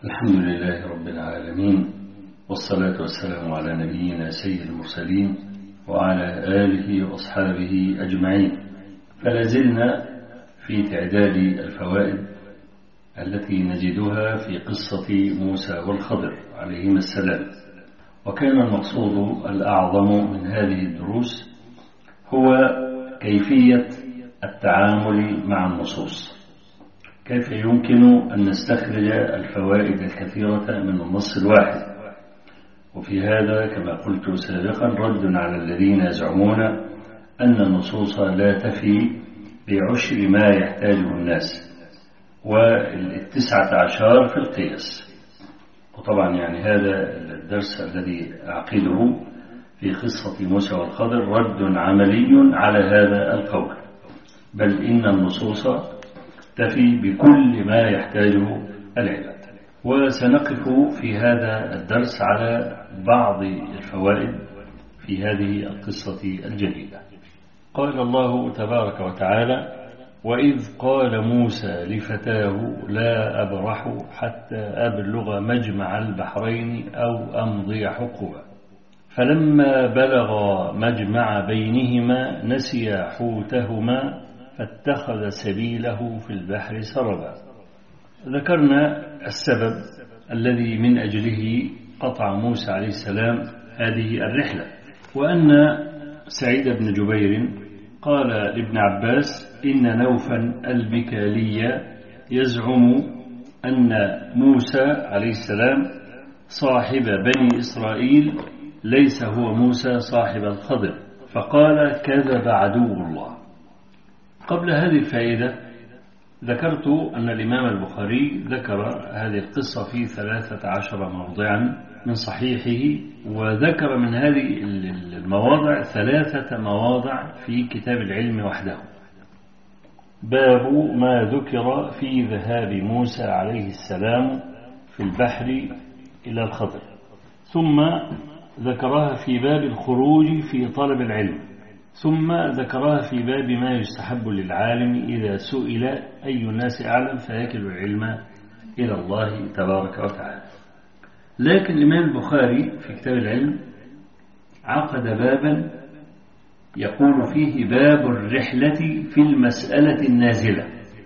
الحمد لله رب العالمين، والصلاة والسلام على نبينا سيد المرسلين وعلى آله وأصحابه أجمعين. فلازلنا في تعداد الفوائد التي نجدها في قصة موسى والخضر عليهما السلام. وكان المقصود الأعظم من هذه الدروس هو كيفية التعامل مع النصوص، كيف يمكن أن نستخرج الفوائد الكثيرة من النص الواحد. وفي هذا كما قلت سابقا رد على الذين يزعمون أن النصوص لا تفي بعشر ما يحتاجه الناس، وال19 في القياس. وطبعا يعني هذا الدرس الذي أعقده في قصة موسى والخضر رد عملي على هذا القول، بل إن النصوص تفي بكل ما يحتاجه العباد. وسنقف في هذا الدرس على بعض الفوائد في هذه القصة الجديدة. قال الله تبارك وتعالى: وإذ قال موسى لفتاه لا أبرح حتى أبلغ مجمع البحرين أو أمضي حقبا فلما بلغا مجمع بينهما نسيا حوتهما فاتخذ سبيله في البحر سربا. ذكرنا السبب الذي من أجله قطع موسى عليه السلام هذه الرحلة، وأن سعيد بن جبير قال لابن عباس: إن نوفا البكالي يزعم أن موسى عليه السلام صاحب بني إسرائيل ليس هو موسى صاحب الخضر، فقال: كذب عدو الله. قبل هذه الفائدة ذكرت أن الإمام البخاري ذكر هذه القصة في 13 موضعا من صحيحه، وذكر من هذه المواضع 3 مواضع في كتاب العلم وحده. باب ما ذكر في ذهاب موسى عليه السلام في البحر إلى الخضر، ثم ذكرها في باب الخروج في طلب العلم، ثم ذكرها في باب ما يستحب للعالم إذا سئل أي الناس أعلم فيكل العلم إلى الله تبارك وتعالى. لكن الإمام البخاري في كتاب العلم عقد بابا يقول فيه باب الرحلة في المسألة النازلة،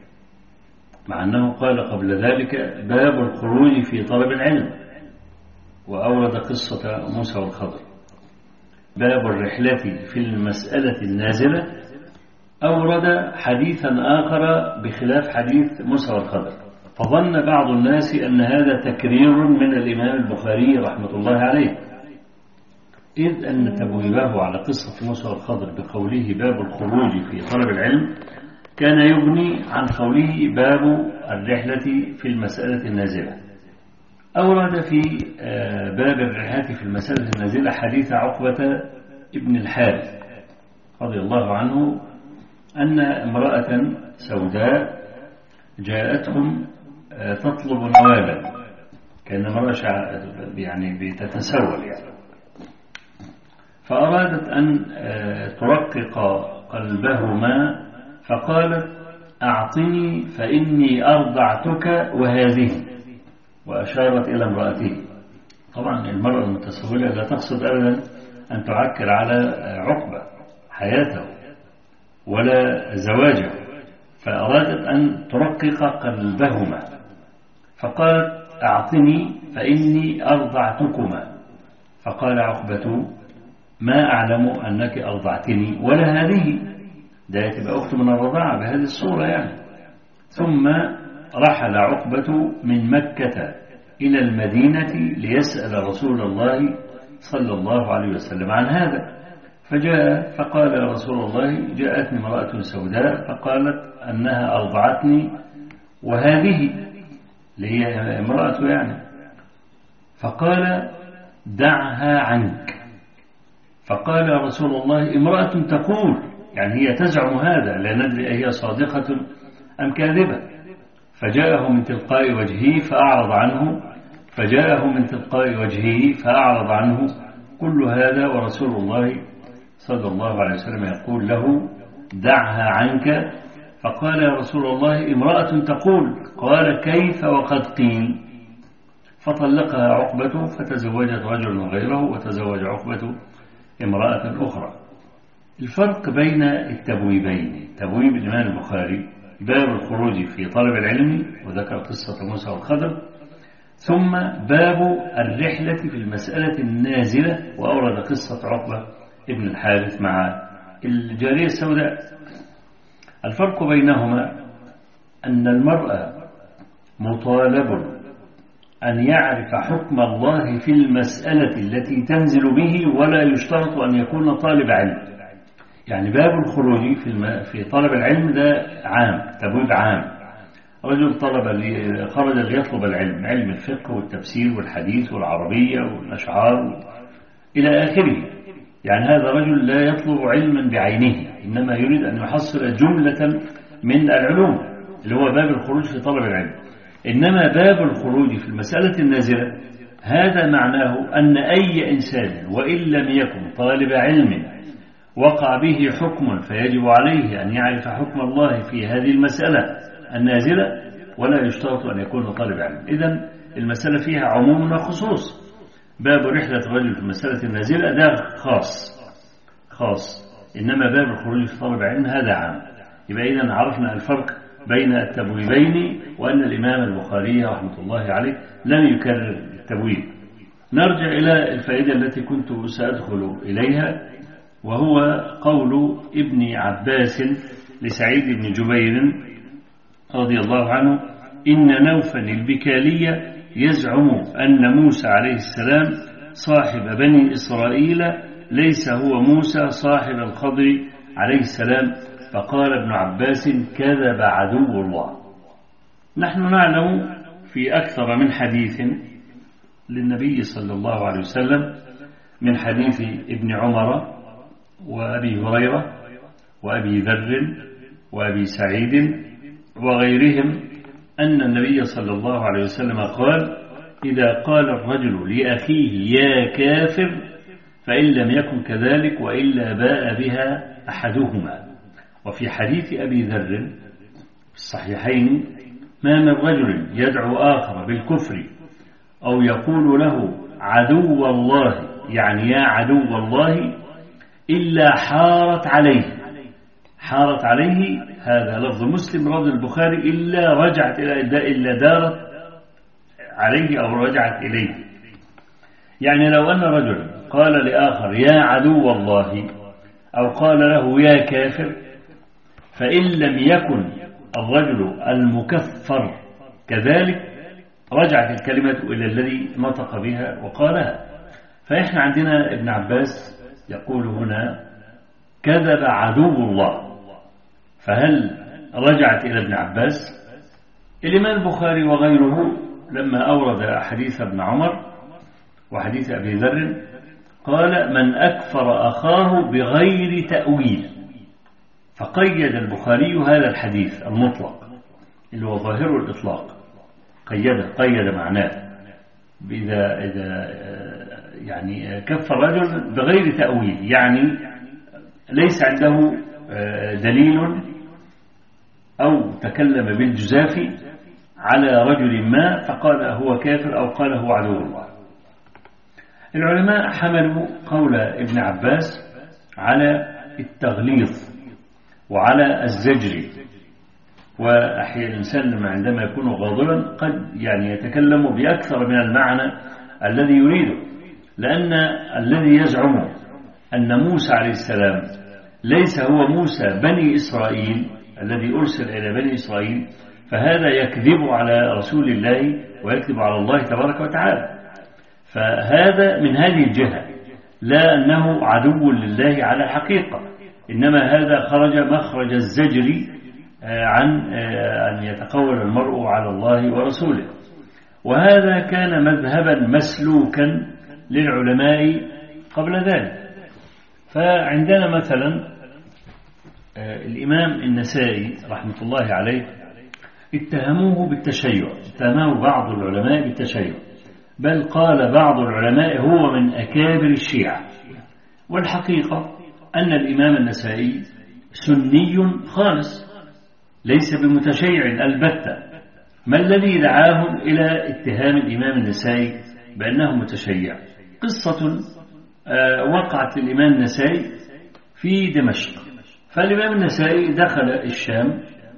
مع أنه قال قبل ذلك باب الخروج في طلب العلم، وأورد قصة موسى والخضر. باب الرحلة في المسألة النازلة أورد حديثا آخر بخلاف حديث موسى والخضر، فظن بعض الناس أن هذا تكرير من الإمام البخاري رحمة الله عليه، إذ أن تبويبه على قصة موسى والخضر بقوله باب الخروج في طلب العلم كان يغني عن قوله باب الرحلة في المسألة النازلة. أورد في باب الرحلة في المسألة النازلة حديث عقبة ابن الحارث رضي الله عنه أن امرأة سوداء جاءتهم تطلب نوالا، كان امرأة يعني بتتسول يعني، فأرادت أن ترقق قلبهما فقالت: أعطني فإني أرضعتك وهذه، وأشارت إلى امرأته. طبعا المرأة المتسولة لا تقصد أبدا أن تعكر على عقبة حياته ولا زواجه، فأرادت أن ترقق قلبهما فقالت: أعطني فإني أرضعتكما. فقال عقبة: ما أعلم أنك أرضعتني ولا هذه، ده تبقى أخت من الرضاعة بهذه الصورة يعني. ثم رحل عقبة من مكة إلى المدينة ليسأل رسول الله صلى الله عليه وسلم عن هذا، فجاء فقال يا رسول الله: جاءتني امرأة سوداء فقالت أنها أرضعتني وهذه، اللي هي امرأة يعني. فقال: دعها عنك. فقال يا رسول الله: امرأة تقول، يعني هي تزعم هذا، لا ندري أهي صادقة أم كاذبة. فجاءه من تلقاء وجهه فأعرض عنه، فجاءه من تلقاء وجهه فأعرض عنه، كل هذا ورسول الله صلى الله عليه وسلم يقول له: دعها عنك. فقال يا رسول الله: امرأة تقول. قال: كيف وقد قيل؟ فطلقها عقبة فتزوجت رجل غيره وتزوج عقبة امرأة أخرى. الفرق بين التبويبين: تبويب الإمام البخاري باب الخروج في طلب العلم وذكر قصة موسى والخضر، ثم باب الرحلة في المسألة النازلة وأورد قصة عقبة ابن الحارث مع الجارية السوداء. الفرق بينهما أن المرأة مطالب أن يعرف حكم الله في المسألة التي تنزل به، ولا يشترط أن يكون طالب علم. يعني باب الخروج في طلب العلم ده عام، تبويب عام. رجل خرج ليطلب العلم، علم الفقه والتفسير والحديث والعربية والأشعار إلى آخره. يعني هذا رجل لا يطلب علما بعينه، إنما يريد أن يحصل جملة من العلوم، اللي هو باب الخروج في طلب العلم. إنما باب الخروج في المسألة النازلة هذا معناه أن أي إنسان وإن لم يكن طالب علم وقع به حكم فيجب عليه أن يعرف حكم الله في هذه المسألة النازلة، ولا يشترط أن يكون طالب علم. إذن المسألة فيها عموم وخصوص. باب رحلة الرجل في المسألة النازلة ده خاص، إنما باب الخروج في طلب العلم هذا عام. يبقى إذن عرفنا الفرق بين التبويبين، وأن الإمام البخاري رحمة الله عليه لم يكرر التبويب. نرجع إلى الفائدة التي كنت سأدخل إليها، وهو قول ابن عباس لسعيد بن جبير رضي الله عنه: إن نوفا البكالية يزعم أن موسى عليه السلام صاحب بني إسرائيل ليس هو موسى صاحب الخضر عليه السلام. فقال ابن عباس: كذب عدو الله. نحن نعلم في أكثر من حديث للنبي صلى الله عليه وسلم، من حديث ابن عمر وأبي هريرة وأبي ذر وأبي سعيد وغيرهم، أن النبي صلى الله عليه وسلم قال: إذا قال الرجل لأخيه يا كافر فإن لم يكن كذلك وإلا باء بها أحدهما. وفي حديث أبي ذر في الصحيحين: ما من رجل يدعو آخر بالكفر أو يقول له عدو الله، يعني يا عدو الله، إلا حارت عليه، هذا لفظ مسلم رد البخاري، إلا رجعت إلا دارت عليه أو رجعت إليه. يعني لو أن رجل قال لآخر يا عدو الله أو قال له يا كافر، فإن لم يكن الرجل المكفر كذلك رجعت الكلمة إلى الذي نطق بها وقالها. فإحنا عندنا ابن عباس يقول هنا: كذب عدو الله. فهل رجعت إلى ابن عباس؟ الإمام البخاري وغيره لما أورد حديث ابن عمر وحديث أبي ذر قال: من أكفر أخاه بغير تأويل. فقيد البخاري هذا الحديث المطلق اللي هو ظاهر الإطلاق، قيد معناه إذا يعني كفر رجل بغير تأويل، يعني ليس عنده دليل أو تكلم بالجزاف على رجل ما فقال هو كافر أو قال هو عدو الله. العلماء حملوا قول ابن عباس على التغليظ وعلى الزجر، وأحيانا الإنسان عندما يكون غاضبا قد يعني يتكلم بأكثر من المعنى الذي يريده، لأن الذي يزعم أن موسى عليه السلام ليس هو موسى بني إسرائيل الذي أرسل إلى بني إسرائيل، فهذا يكذب على رسول الله ويكذب على الله تبارك وتعالى. فهذا من هذه الجهة، لا أنه عدو لله على الحقيقة، إنما هذا خرج مخرج الزجر عن أن يتقول المرء على الله ورسوله. وهذا كان مذهبا مسلوكا للعلماء قبل ذلك. فعندنا مثلا الإمام النسائي رحمة الله عليه اتهموه بالتشيع، اتهمه بعض العلماء بالتشيع، بل قال بعض العلماء هو من أكابر الشيعة. والحقيقة أن الإمام النسائي سني خالص، ليس بمتشيع البتة، ما الذي دعاهم إلى اتهام الإمام النسائي بأنه متشيع؟ قصة وقعت للإمام النسائي في دمشق. فالإمام النسائي دخل الشام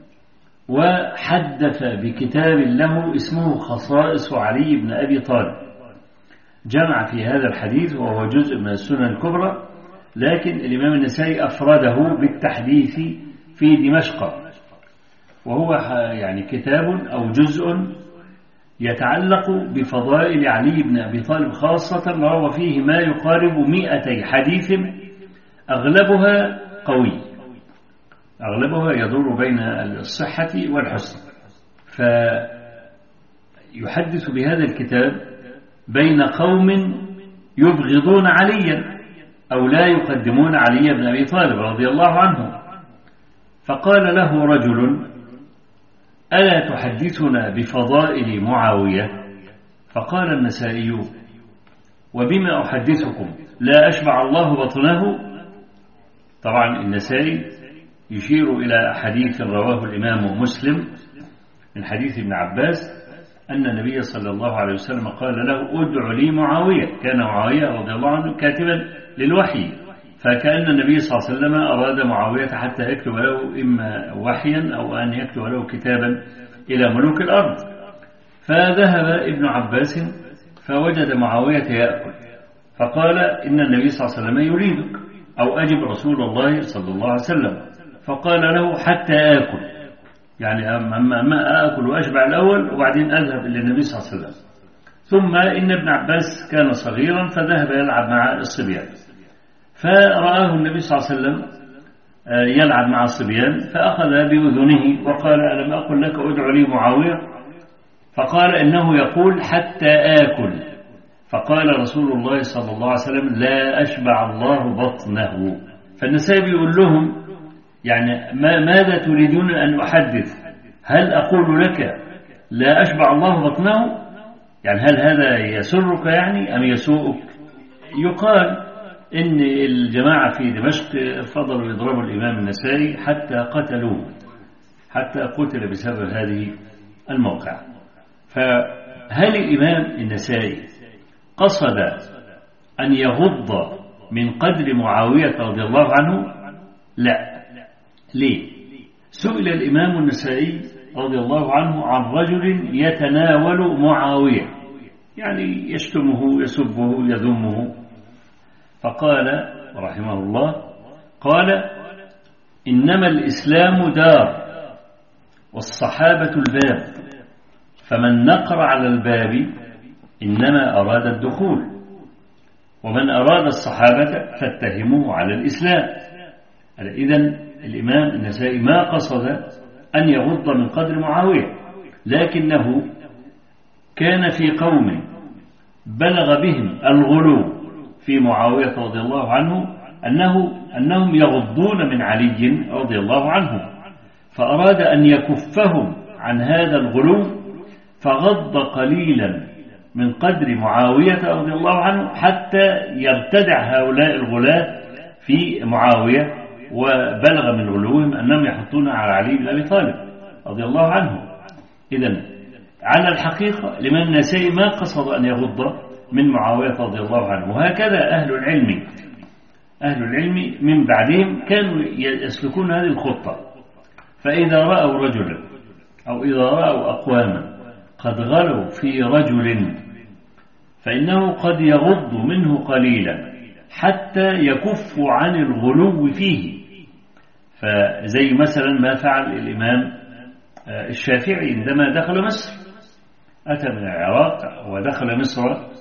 وحدث بكتاب له اسمه خصائص علي بن أبي طالب، جمع في هذا الحديث وهو جزء من السنن الكبرى، لكن الإمام النسائي أفرده بالتحديث في دمشق، وهو يعني كتاب أو جزء يتعلق بفضائل علي بن أبي طالب خاصة، روى فيه ما يقارب 200 حديث أغلبها قوي، أغلبها يدور بين الصحة والحسن. فيحدث بهذا الكتاب بين قوم يبغضون عليا أو لا يقدمون علي بن أبي طالب رضي الله عنه. فقال له رجل: ألا تحدثنا بفضائل معاوية؟ فقال النسائي: وبما أحدثكم؟ لا أشبع الله بطنه. طبعا النسائي يشير إلى حديث رواه الإمام مسلم من حديث ابن عباس أن النبي صلى الله عليه وسلم قال له: ادع لي معاوية. كان معاوية رضي الله عنه كاتبا للوحي، فكأن النبي صلى الله عليه وسلم أراد معاوية حتى يكتب له إما وحيا أو أن يكتب له كتابا إلى ملوك الأرض. فذهب ابن عباس فوجد معاوية يأكل، فقال: إن النبي صلى الله عليه وسلم يريدك، أو أجب رسول الله صلى الله عليه وسلم. فقال له: حتى آكل، يعني أما آكل وأشبع الأول وبعدين أذهب إلى النبي صلى الله عليه وسلم. ثم إن ابن عباس كان صغيرا فذهب يلعب مع الصبيان، فرآه النبي صلى الله عليه وسلم يلعب مع الصبيان، فأخذ بأذنه وقال: ألم أقل لك ادع لي معاوية؟ فقال: إنه يقول حتى آكل. فقال رسول الله صلى الله عليه وسلم: لا أشبع الله بطنه. فالنسائي يقول لهم: يعني ماذا تريدون أن أحدث؟ هل أقول لك لا أشبع الله بطنه؟ يعني هل هذا يسرك يعني أم يسوءك؟ يقال إن الجماعة في دمشق فضلوا يضربوا الإمام النسائي حتى قتلوه، حتى قتل بسبب هذه الموقع. فهل الإمام النسائي قصد أن يغض من قدر معاوية رضي الله عنه؟ لا. ليه؟ سئل الإمام النسائي رضي الله عنه عن رجل يتناول معاوية، يعني يشتمه يسبه يذمه، فقال رحمه الله: قال: إنما الإسلام دار والصحابة الباب، فمن نقر على الباب إنما أراد الدخول، ومن أراد الصحابة فاتهموه على الإسلام. إذن الإمام النسائي ما قصد أن يغض من قدر معاوية، لكنه كان في قوم بلغ بهم الغلو في معاوية رضي الله عنه أنهم يغضون من علي رضي الله عنه، فأراد أن يكفهم عن هذا الغلو، فغض قليلا من قدر معاوية رضي الله عنه حتى يرتدع هؤلاء الغلاة في معاوية، وبلغ من غلوهم أنهم يحطون على علي بن أبي طالب رضي الله عنه. إذن على الحقيقة الإمام النسائي ما قصد أن يغض من معاوية رضي الله عنه. وهكذا أهل العلم من بعدهم كانوا يسلكون هذه الخطة، فإذا رأوا رجلا أو إذا رأوا أقواما قد غلوا في رجل فإنه قد يغض منه قليلا حتى يكف عن الغلو فيه. فزي مثلا ما فعل الإمام الشافعي عندما دخل مصر، أتى من العراق ودخل مصر،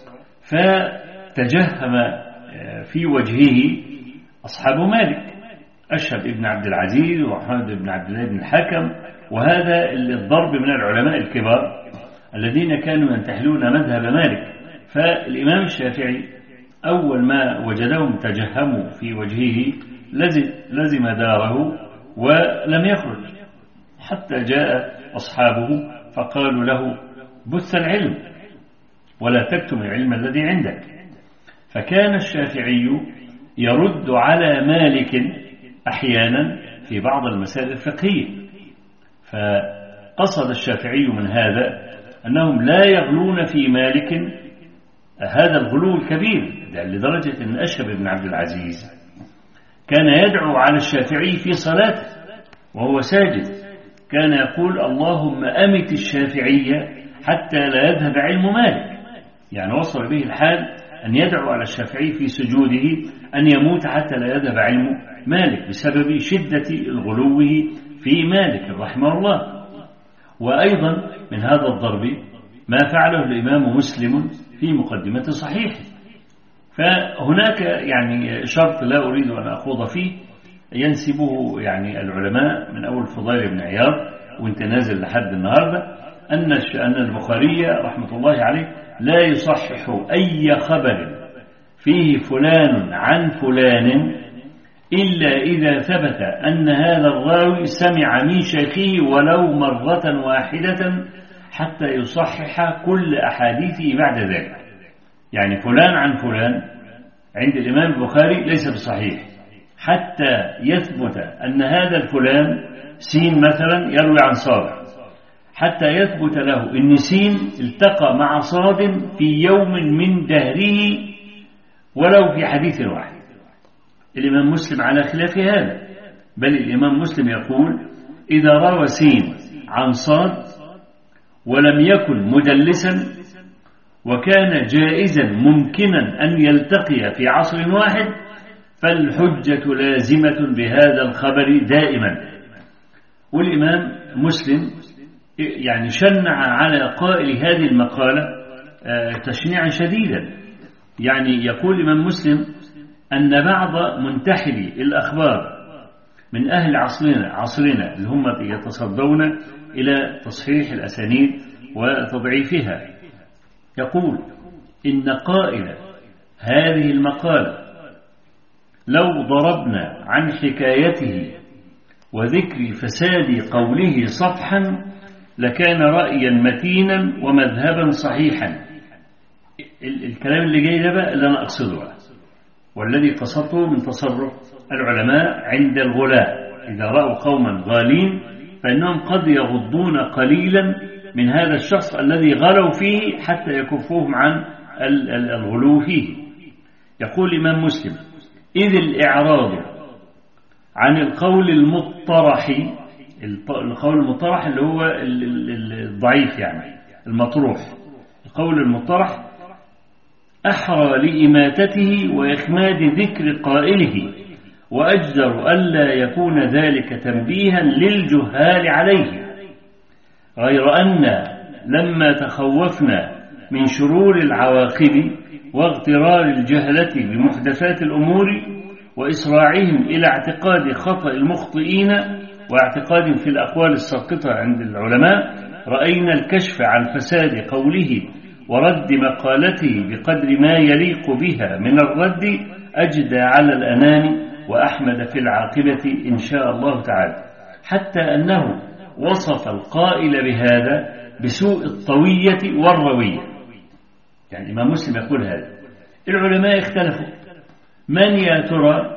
فتجهم في وجهه أصحاب مالك، أشهب ابن عبد العزيز ومحمد بن عبد الله بن الحكم، وهذا الضرب من العلماء الكبار الذين كانوا ينتحلون مذهب مالك. فالإمام الشافعي أول ما وجدهم تجهموا في وجهه لزم داره ولم يخرج، حتى جاء أصحابه فقالوا له: بث العلم ولا تكتم العلم الذي عندك. فكان الشافعي يرد على مالك أحيانا في بعض المسائل الفقهية، قصد الشافعي من هذا أنهم لا يغلون في مالك هذا الغلو الكبير، لدرجة أن أشهب بن عبد العزيز كان يدعو على الشافعي في صلاته وهو ساجد، كان يقول اللهم أمت الشافعية حتى لا يذهب علم مالك. يعني وصل به الحال أن يدعو على الشافعي في سجوده أن يموت حتى لا يذهب علم مالك بسبب شدة الغلو في مالك رحمه الله. وأيضا من هذا الضرب ما فعله الإمام مسلم في مقدمة صحيحه. فهناك يعني شرط لا أريد أن أخوض فيه ينسبه يعني العلماء من أول فضيل بن عياض وانت نازل لحد النهاردة أن البخاري رحمة الله عليه لا يصحح أي خبر فيه فلان عن فلان إلا إذا ثبت أن هذا الراوي سمع من شيخه ولو مرة واحدة حتى يصحح كل أحاديثه بعد ذلك. يعني فلان عن فلان عند الإمام البخاري ليس بصحيح حتى يثبت أن هذا الفلان سين مثلا يروي عن صاد، حتى يثبت له أن سين التقى مع صاد في يوم من دهره ولو في حديث واحد. الإمام مسلم على خلاف هذا، بل الإمام مسلم يقول إذا روى سين عن صاد ولم يكن مدلسا وكان جائزا ممكنا أن يلتقي في عصر واحد فالحجة لازمة بهذا الخبر دائما. والإمام مسلم يعني شنع على قائل هذه المقالة تشنيعا شديدا. يعني يقول الإمام مسلم أن بعض منتحلي الأخبار من أهل عصرنا اللي هم يتصدون إلى تصحيح الأسانيد وتضعيفها يقول إن قائل هذه المقالة لو ضربنا عن حكايته وذكر فساد قوله صفحا لكان رأيا متينا ومذهبا صحيحا. الكلام اللي جاي ده بقى اللي أنا أقصده والذي قصدته من تصرف العلماء عند الغلاء إذا رأوا قوما غالين فإنهم قد يغضون قليلا من هذا الشخص الذي غلوا فيه حتى يكفوهم عن الغلو فيه. يقول الإمام مسلم إذ الإعراض عن القول المطرح، القول المطرح اللي هو الضعيف يعني المطروح، القول المطرح أحرى لإماتته وإخماد ذكر قائله وأجدر ألا يكون ذلك تنبيها للجهال عليه، غير أن لما تخوفنا من شرور العواقب واغترار الجهلة بمحدثات الأمور وإسراعهم إلى اعتقاد خطأ المخطئين واعتقاد في الأقوال الساقطة عند العلماء، رأينا الكشف عن فساد قوله ورد مقالته بقدر ما يليق بها من الرد أجدى على الأنام وأحمد في العاقبة إن شاء الله تعالى، حتى أنه وصف القائل بهذا بسوء الطوية والروية. يعني الإمام مسلم يقول هذا. العلماء اختلفوا من يا ترى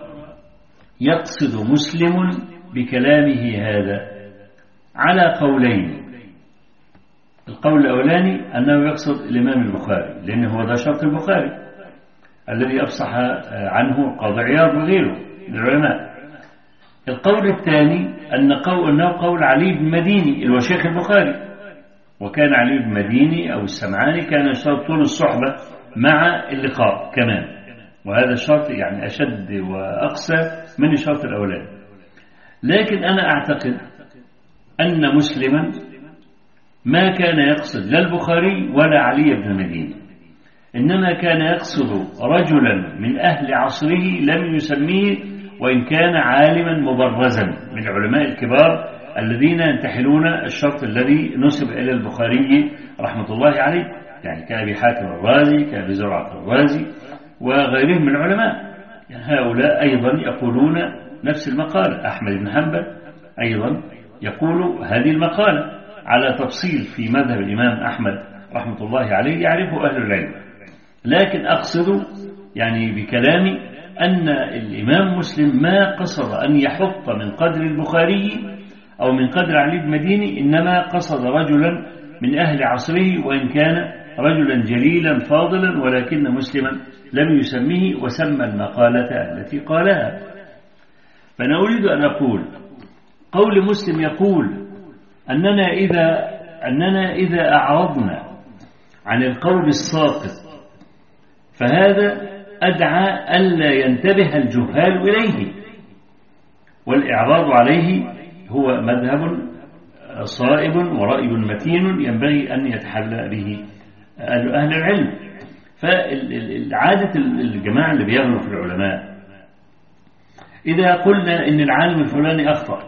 يقصد مسلم بكلامه هذا على قولين. القول الأولاني أنه يقصد الإمام البخاري لأنه هو ده شرط البخاري الذي أفصح عنه قاضي عياض وغيره من العلماء. القول الثاني أنه قول علي بن مديني اللي هو شيخ البخاري، وكان علي بن مديني أو السمعاني كان يشترط طول الصحبة مع اللقاء كمان، وهذا الشرط يعني أشد وأقسى من الشرط الأولاني. لكن أنا أعتقد أن مسلما ما كان يقصد لا البخاري ولا علي بن مديني، إنما كان يقصد رجلا من أهل عصره لم يسميه وإن كان عالما مبرزا من العلماء الكبار الذين ينتحلون الشرط الذي نسب إلى البخاري رحمة الله عليه، يعني كأبي حاتم الرازي كأبي زرعة الرازي وغيرهم من العلماء. يعني هؤلاء أيضا يقولون نفس المقالة. أحمد بن حنبل أيضا يقول هذه المقالة على تفصيل في مذهب الإمام أحمد رحمة الله عليه يعرفه أهل العلم. لكن أقصد يعني بكلامي أن الإمام مسلم ما قصد أن يحط من قدر البخاري أو من قدر علي المديني، إنما قصد رجلا من أهل عصره، وإن كان رجلا جليلا فاضلا، ولكن مسلما لم يسميه وسمى المقالة التي قالها. فأنا أريد أن أقول قول مسلم يقول أننا إذا أعرضنا عن القول الساقط فهذا أدعى ألا ينتبه الجهال إليه، والإعراض عليه هو مذهب صائب ورأي متين ينبغي أن يتحلى به أهل العلم. فالعادة الجماعة اللي بيغلوا في العلماء إذا قلنا إن العالم الفلاني أخطأ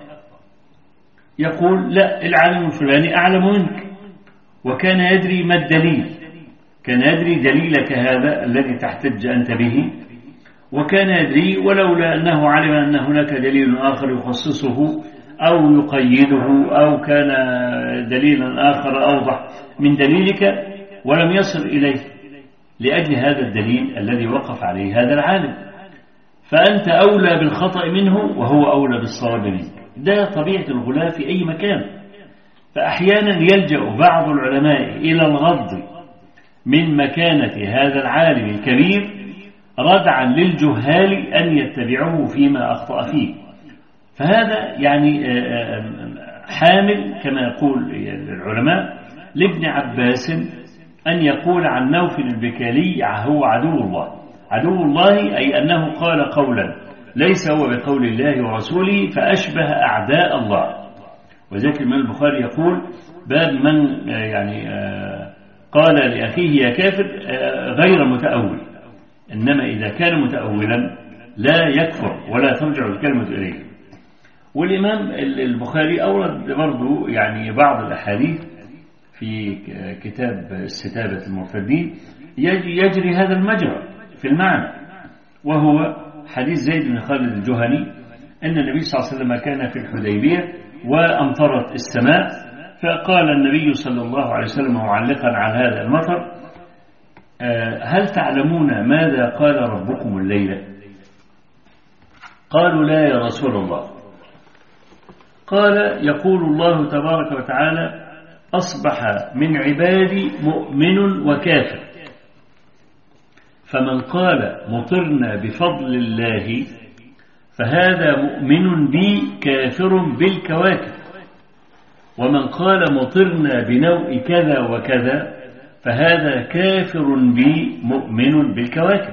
يقول لا، العالم الفلاني أعلم منك وكان يدري ما الدليل، كان يدري دليلك هذا الذي تحتج أنت به، وكان يدري ولولا أنه علم أن هناك دليل آخر يخصصه أو يقيده أو كان دليلا آخر أوضح من دليلك ولم يصل إليه لأجل هذا الدليل الذي وقف عليه هذا العالم، فأنت أولى بالخطأ منه وهو أولى بالصواب منك. ده طبيعة الغلاة في أي مكان. فأحيانا يلجأ بعض العلماء إلى الغض من مكانة هذا العالم الكبير ردعا للجهال أن يتبعوه فيما أخطأ فيه. فهذا يعني حامل كما يقول العلماء لابن عباس أن يقول عن نوفل البكالي هو عدو الله. عدو الله أي أنه قال قولا ليس هو بقول الله ورسوله فأشبه أعداء الله. وذلك الإمام البخاري يقول باب من يعني قال لأخيه يا كافر غير متأول، إنما إذا كان متأولا لا يكفر ولا ترجع الكلمة إليه. والإمام البخاري أورد برضو يعني بعض الأحاديث في كتاب استتابة المرتدين يجري هذا المجرى في المعنى، وهو حديث زيد بن خالد الجهني أن النبي صلى الله عليه وسلم كان في الحديبية وأمطرت السماء، فقال النبي صلى الله عليه وسلم معلقا على هذا المطر هل تعلمون ماذا قال ربكم الليلة؟ قالوا لا يا رسول الله. قال يقول الله تبارك وتعالى أصبح من عبادي مؤمن وكافر، فمن قال مطرنا بفضل الله فهذا مؤمن بي كافر بالكواكب، ومن قال مطرنا بنوء كذا وكذا فهذا كافر بي مؤمن بالكواكب.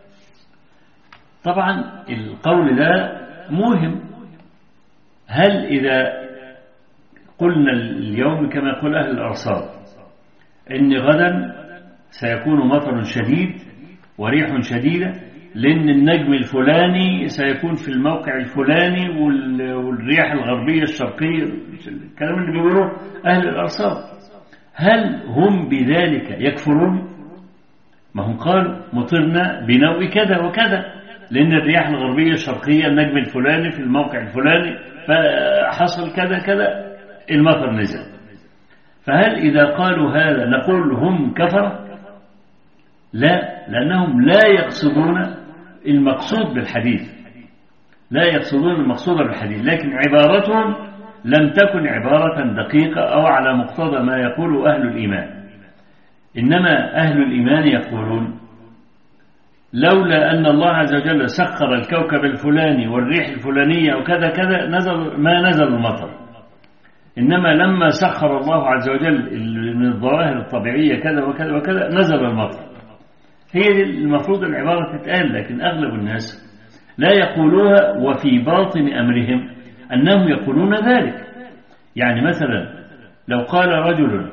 طبعا القول ده مهم. هل إذا قلنا اليوم كما يقول أهل الأرصاد إن غدا سيكون مطر شديد وريح شديدة لأن النجم الفلاني سيكون في الموقع الفلاني والرياح الغربية الشرقية، الكلام اللي بيقولوه أهل الأرصاد، هل هم بذلك يكفرون؟ ما هم قالوا مطرنا بنوء كذا وكذا لأن الرياح الغربية الشرقية النجم الفلاني في الموقع الفلاني فحصل كذا كذا المطر نزل. فهل إذا قالوا هذا نقول هم كفر؟ لا، لأنهم لا يقصدون المقصود بالحديث، لا يقصدون المقصود بالحديث، لكن عبارتهم لم تكن عبارة دقيقة أو على مقتضى ما يقول أهل الإيمان. إنما أهل الإيمان يقولون لولا أن الله عز وجل سخر الكوكب الفلاني والريح الفلانية وكذا كذا ما نزل المطر، إنما لما سخر الله عز وجل من الظواهر الطبيعية كذا وكذا وكذا نزل المطر. هي المفروض العبارة تتقال، لكن أغلب الناس لا يقولوها، وفي باطن أمرهم أنهم يقولون ذلك. يعني مثلا لو قال رجل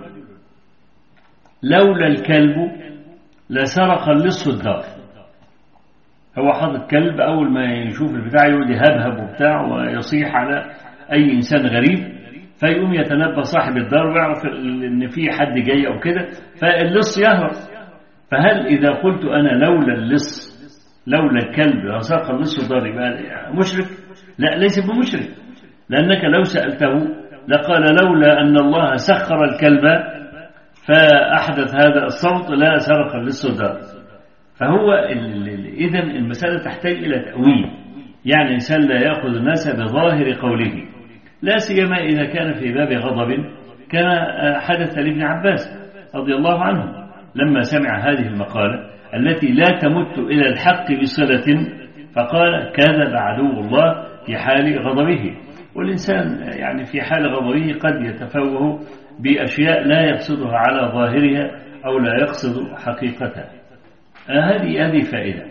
لولا الكلب لسرق اللص الدار، هو حاطط كلب أول ما يشوف البتاع يقعد يهبهب وبتاع ويصيح على أي إنسان غريب، فيقوم يتنبه صاحب الدار ويعرف إن في حد جاي أو كده فاللص يهرب. فهل إذا قلت أنا لولا اللص لولا الكلب لسرق اللص الدار يبقى مشرك؟ لا، ليس بمشرك، لأنك لو سألته لقال لولا أن الله سخر الكلب فأحدث هذا الصوت لا سرق اللص الدار. فهو إذن المسألة تحتاج إلى تأويل، يعني الإنسان لا يأخذ الناس بظاهر قوله، لا سيما إذا كان في باب غضب كما حدث لابن عباس رضي الله عنه لما سمع هذه المقالة التي لا تمت إلى الحق بصلة، فقال كذب عدو الله في حال غضبه. والإنسان يعني في حال غضبه قد يتفوه بأشياء لا يقصدها على ظاهرها أو لا يقصد حقيقتها. هذه فائدة.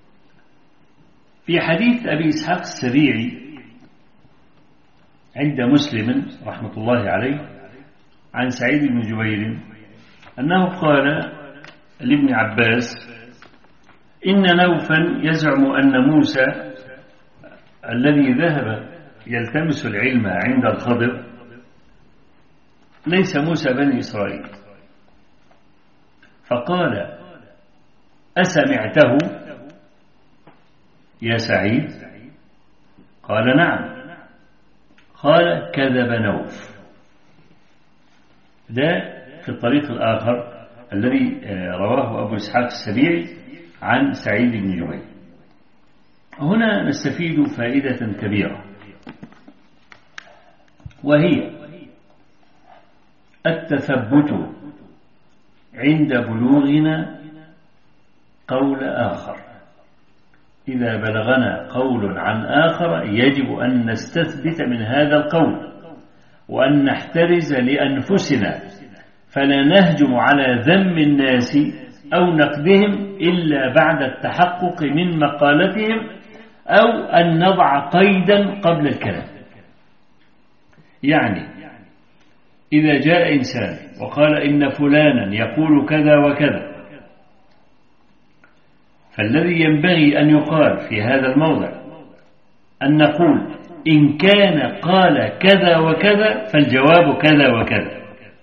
في حديث أبي إسحاق السبيعي عند مسلم رحمة الله عليه عن سعيد بن جبير أنه قال لابن عباس إن نوفا يزعم أن موسى الذي ذهب يلتمس العلم عند الخضر ليس موسى بني إسرائيل، فقال أسمعته يا سعيد؟ قال نعم. قال كذب نوف. ده في الطريق الآخر الذي رواه أبو إسحاق السبيعي عن سعيد بن جبير. هنا نستفيد فائدة كبيرة، وهي التثبت عند بلوغنا قول آخر. إذا بلغنا قول عن آخر يجب أن نستثبت من هذا القول وأن نحترز لأنفسنا، فلا نهجم على ذم الناس أو نقدهم إلا بعد التحقق من مقالتهم أو أن نضع قيدا قبل الكلام. يعني إذا جاء إنسان وقال إن فلانا يقول كذا وكذا، فالذي ينبغي أن يقال في هذا الموضع أن نقول إن كان قال كذا وكذا فالجواب كذا وكذا،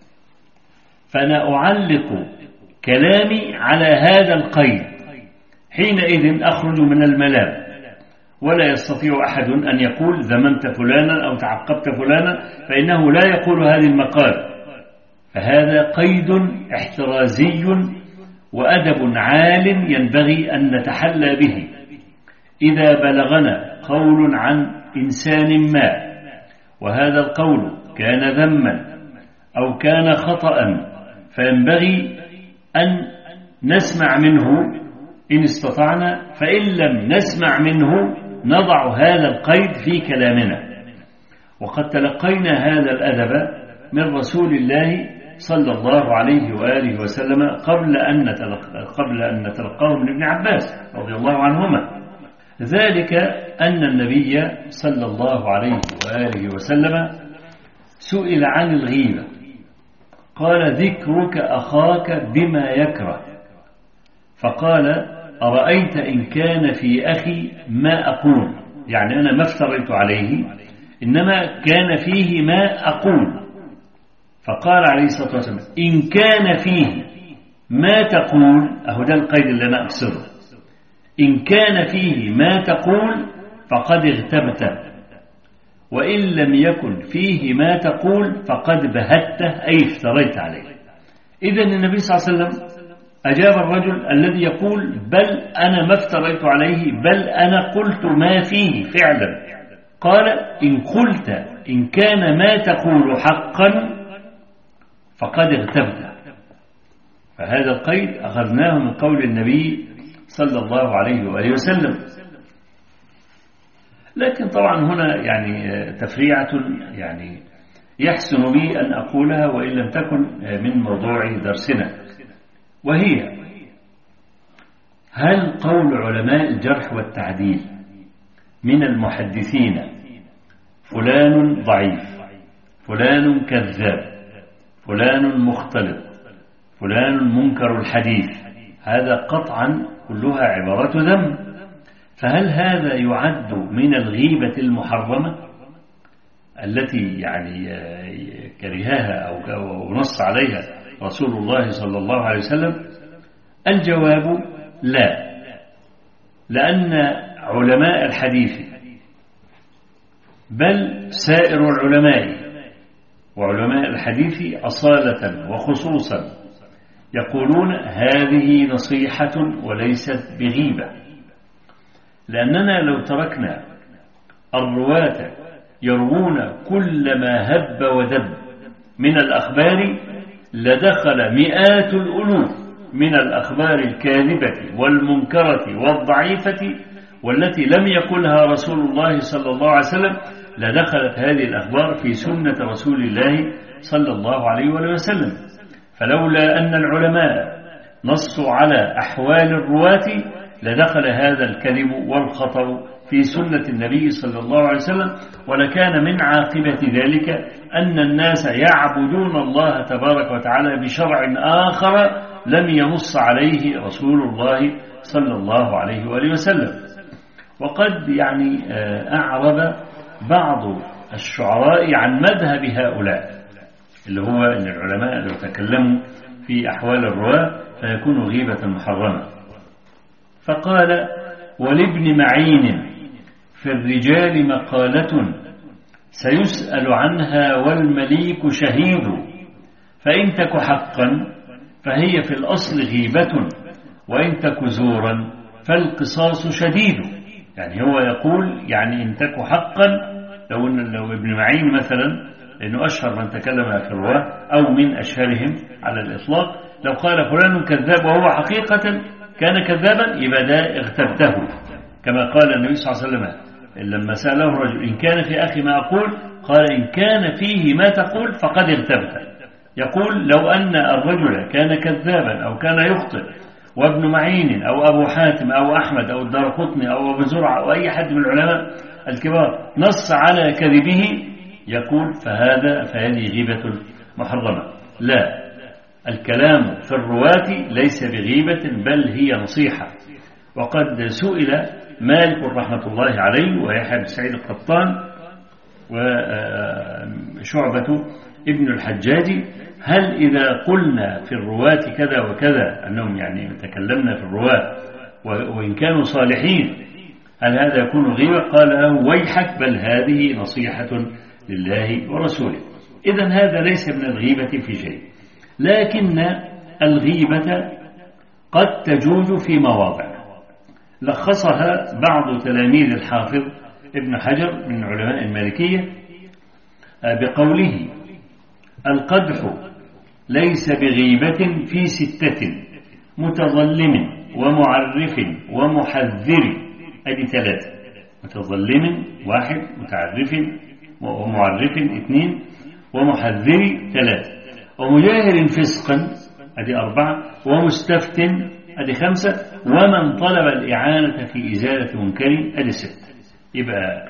فأنا أعلق كلامي على هذا القيد، حينئذ أخرج من الملام، ولا يستطيع أحد أن يقول ذممت فلانا أو تعقبت فلانا فإنه لا يقول هذه المقال. فهذا قيد احترازي وأدب عال ينبغي أن نتحلى به. إذا بلغنا قول عن إنسان ما وهذا القول كان ذما أو كان خطأ، فينبغي أن نسمع منه إن استطعنا، فإن لم نسمع منه نضع هذا القيد في كلامنا. وقد تلقينا هذا الأدب من رسول الله صلى الله عليه وآله وسلم قبل أن نتلقاه من ابن عباس رضي الله عنهما، ذلك أن النبي صلى الله عليه وآله وسلم سئل عن الغيبة، قال ذكرك أخاك بما يكره، فقال أرأيت إن كان في أخي ما أقول، يعني أنا ما افتريت عليه إنما كان فيه ما أقول، فقال عليه الصلاة والسلام إن كان فيه ما تقول، أهو ده القيد اللي أنا أقصده، إن كان فيه ما تقول فقد اغتبته، وإن لم يكن فيه ما تقول فقد بهته أي افتريت عليه. إذن النبي صلى الله عليه وسلم أجاب الرجل الذي يقول بل أنا ما افتريت عليه بل أنا قلت ما فيه فعلا، قال إن قلت إن كان ما تقول حقا فقد اغتبت. فهذا القيد أخذناه من قول النبي صلى الله عليه وآله وسلم. لكن طبعا هنا يعني تفريعة يعني يحسن بي أن أقولها وإن لم تكن من موضوع درسنا، وهي هل قول علماء الجرح والتعديل من المحدثين فلان ضعيف، فلان كذاب، فلان مختلط، فلان منكر الحديث، هذا قطعا كلها عبارات ذم، فهل هذا يعد من الغيبة المحرمة التي يعني كرهها أو نص عليها رسول الله صلى الله عليه وسلم؟ الجواب لا، لأن علماء الحديث بل سائر العلماء وعلماء الحديث أصالة وخصوصا يقولون هذه نصيحة وليست بغيبة، لأننا لو تركنا الرواة يروون كل ما هب ودب من الأخبار لدخل مئات الألوف من الأخبار الكاذبة والمنكرة والضعيفة والتي لم يقلها رسول الله صلى الله عليه وسلم، لدخلت هذه الأخبار في سنة رسول الله صلى الله عليه وسلم. فلولا أن العلماء نصوا على أحوال الرواة لدخل هذا الكذب والخطر في سنة النبي صلى الله عليه وسلم، ولكان من عاقبة ذلك أن الناس يعبدون الله تبارك وتعالى بشرع آخر لم ينص عليه رسول الله صلى الله عليه وآله وسلم. وقد أعرب بعض الشعراء عن مذهب هؤلاء، اللي هو أن العلماء لو تكلموا في أحوال الرواة فيكون غيبة محرمة. فقال: ولابن معين في الرجال مقالة سيسأل عنها والمليك شهيد، فإن تك حقا فهي في الأصل غيبة، وإن تك زورا فالقصاص شديد. يعني هو يقول إن تك حقا، لو ابن معين مثلا، لأنه أشهر من تكلم في الرواة أو من أشهرهم على الإطلاق، لو قال فلان كذاب وهو حقيقة كان كذابا يبقى ده اغتبته، كما قال النبي صلى الله عليه وسلم لما سأله الرجل: إن كان في أخي ما أقول؟ قال: إن كان فيه ما تقول فقد اغتبت. يقول: لو أن الرجل كان كذابا أو كان يخطئ، وابن معين أو أبو حاتم أو أحمد أو الدارقطني أو أبو زرعة أو أي حد من العلماء الكبار نص على كذبه، يقول فهذه غيبة محرمة. لا، الكلام في الرواة ليس بغيبة بل هي نصيحة. وقد سئل مالك رحمة الله عليه ويحيى بن سعيد القطان وشعبة ابن الحجاج: هل إذا قلنا في الرواة كذا وكذا، أنهم تكلمنا في الرواة وإن كانوا صالحين، هل هذا يكون غيبة؟ قال له: ويحك، بل هذه نصيحة لله ورسوله. إذن هذا ليس من الغيبة في شيء، لكن الغيبة قد تجوز في مواضع لخصها بعض تلاميذ الحافظ ابن حجر من علماء المالكية بقوله: القدح ليس بغيبة في 6: متظلم ومعرف ومحذر. أدي 3: متظلم 1، متعرف ومعرف 2، ومحذر 3، ومجاهر فسقا أدي 4، ومستفت أدي 5، ومن طلب الإعانة في إزالة منكر أدي 6. يبقى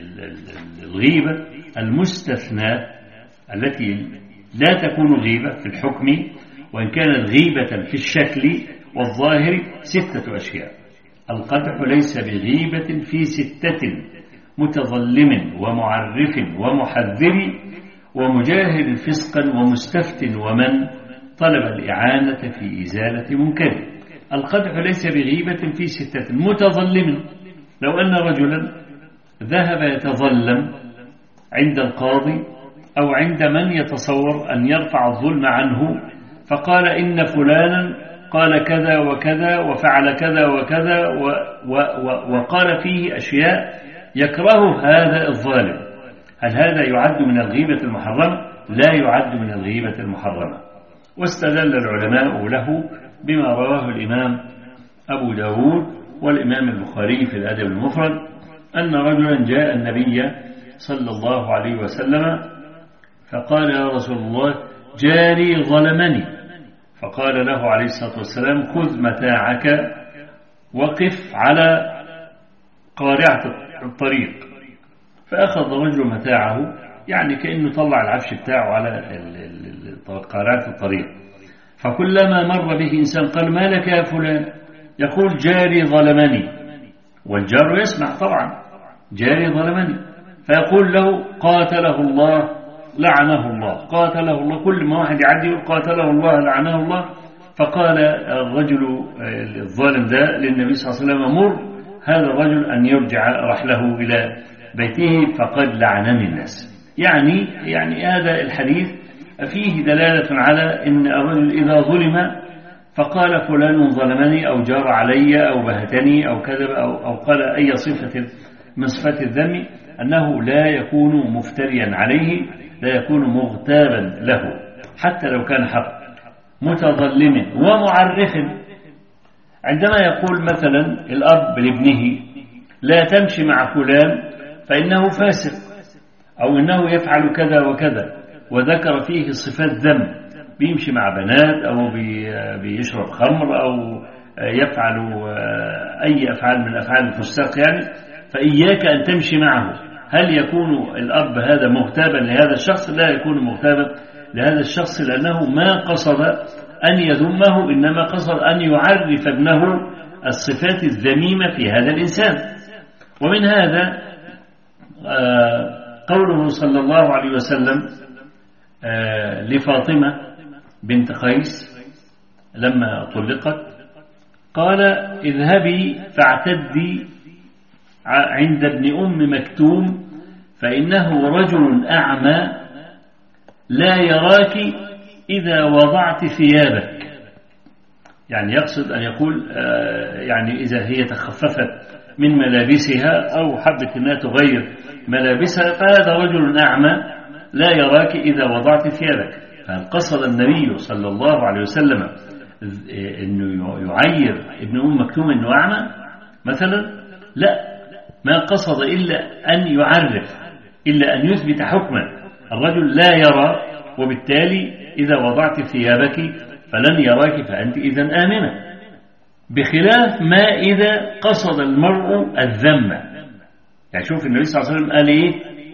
الغيبة المستثنى التي لا تكون غيبة في الحكم وإن كانت غيبة في الشكل والظاهر 6 أشياء. القدح ليس بغيبة في 6: متظلم ومعرف ومحذر ومجاهر فسقا ومستفت ومن طلب الإعانة في إزالة منكر. القدح ليس بغيبة في 6: متظلم، لو أن رجلا ذهب يتظلم عند القاضي أو عند من يتصور أن يرفع الظلم عنه، فقال: إن فلانا قال كذا وكذا وفعل كذا وكذا وقال فيه أشياء يكره هذا الظالم، هل هذا يعد من الغيبة المحرمة؟ لا يعد من الغيبة المحرمة. واستدل العلماء له بما رواه الإمام أبو داود والإمام البخاري في الأدب المفرد أن رجلا جاء النبي صلى الله عليه وسلم فقال: يا رسول الله، جاري ظلمني. فقال له عليه الصلاة والسلام: خذ متاعك وقف على قارعة الطريق. فأخذ رجل متاعه، كأنه طلع العفش بتاعه على قارعة الطريق. فكلما مر به إنسان قال: ما لك يا فلان؟ يقول: جاري ظلمني. والجار يسمع طبعا: جاري ظلمني. فيقول له: قاتله الله لعنه الله، قاتله الله. كل ما واحد يعدي يقول: قاتله الله لعنه الله. فقال الرجل الظالم ده للنبي صلى الله عليه وسلم: مر هذا الرجل أن يرجع رحله إلى بيته فقد لعنني الناس. يعني هذا الحديث فيه دلالة على أن الرجل إذا ظلم فقال فلان ظلمني أو جار علي أو بهتني أو كذب أو قال أي صفة من صفات الذم أنه لا يكون مفتريا عليه، لا يكون مغتابا له حتى لو كان حق، متظلم ومعرف. عندما يقول مثلا الأب لابنه لا تمشي مع فلان فإنه فاسق، أو إنه يفعل كذا وكذا، وذكر فيه صفات ذم، بيمشي مع بنات، أو بيشرب خمر، أو يفعل أي أفعال من أفعال الفساق يعني، فإياك أن تمشي معه. هل يكون الأب هذا مغتابا لهذا الشخص؟ لا يكون مغتابا لهذا الشخص، لأنه ما قصد أن يذمه، إنما قصد أن يعرف ابنه الصفات الذميمة في هذا الإنسان. ومن هذا قوله صلى الله عليه وسلم لفاطمة بنت قيس لما طلقت، قال اذهبي فاعتدي عند ابن أم مكتوم فإنه رجل أعمى لا يراك إذا وضعت ثيابك. يعني يقصد أن يقول يعني إذا هي تخففت من ملابسها أو حبت أنها تغير ملابسها فهذا رجل أعمى لا يراك إذا وضعت ثيابك. فهل قصد النبي صلى الله عليه وسلم أنه يعير ابن أم مكتوم أنه أعمى مثلا؟ لا، ما قصد إلا أن يعرف، إلا أن يثبت حكما. الرجل لا يرى، وبالتالي إذا وضعت ثيابك فلن يراك فأنت إذن آمنة، بخلاف ما إذا قصد المرء الذم. يعني شوف النبي صلى الله عليه وسلم قال إيه؟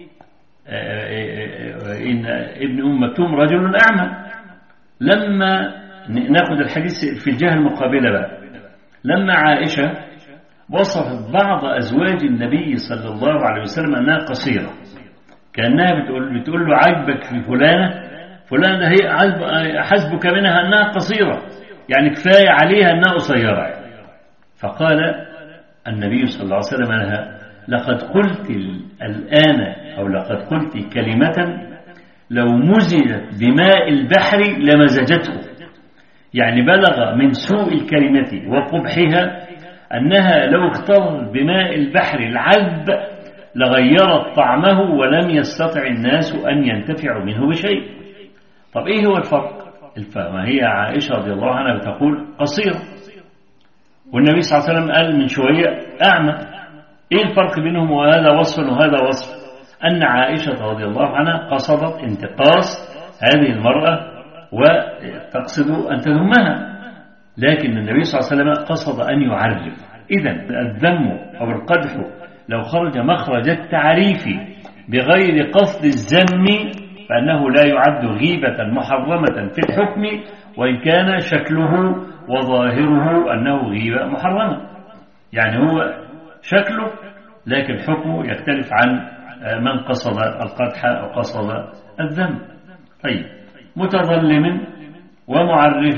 إن ابن أم مكتوم رجل أعمى. لما نأخذ الحديث في الجهة المقابلة بقى، لما عائشة وصفت بعض أزواج النبي صلى الله عليه وسلم أنها قصيرة، كأنها بتقول له عجبك في فلانة هي حسبك منها أنها قصيرة، يعني كفاية عليها أنها قصيرة. فقال النبي صلى الله عليه وسلم لها لقد قلت الآن، أو لقد قلت كلمة لو مزجت بماء البحر لمزجته. يعني بلغ من سوء الكلمة وقبحها أنها لو اختلطت بماء البحر العذب لغيرت طعمه ولم يستطع الناس أن ينتفعوا منه بشيء. طب إيه هو الفرق؟ ما هي عائشة رضي الله عنها بتقول قصيرة، والنبي صلى الله عليه وسلم قال من شوية أعمى. إيه الفرق بينهم؟ وهذا وصف وهذا وصف. أن عائشة رضي الله عنها قصدت انتقاص هذه المرأة وتقصد أن تذمها، لكن النبي صلى الله عليه وسلم قصد أن يعرف. إذن الذم أو القدح لو خرج مخرج التعريف بغير قصد الذم فأنه لا يعد غيبة محرمة في الحكم، وإن كان شكله وظاهره أنه غيبة محرمة. يعني هو شكله، لكن حكمه يختلف عن من قصد القدح أو قصد الذم. طيب، متظلم ومعرف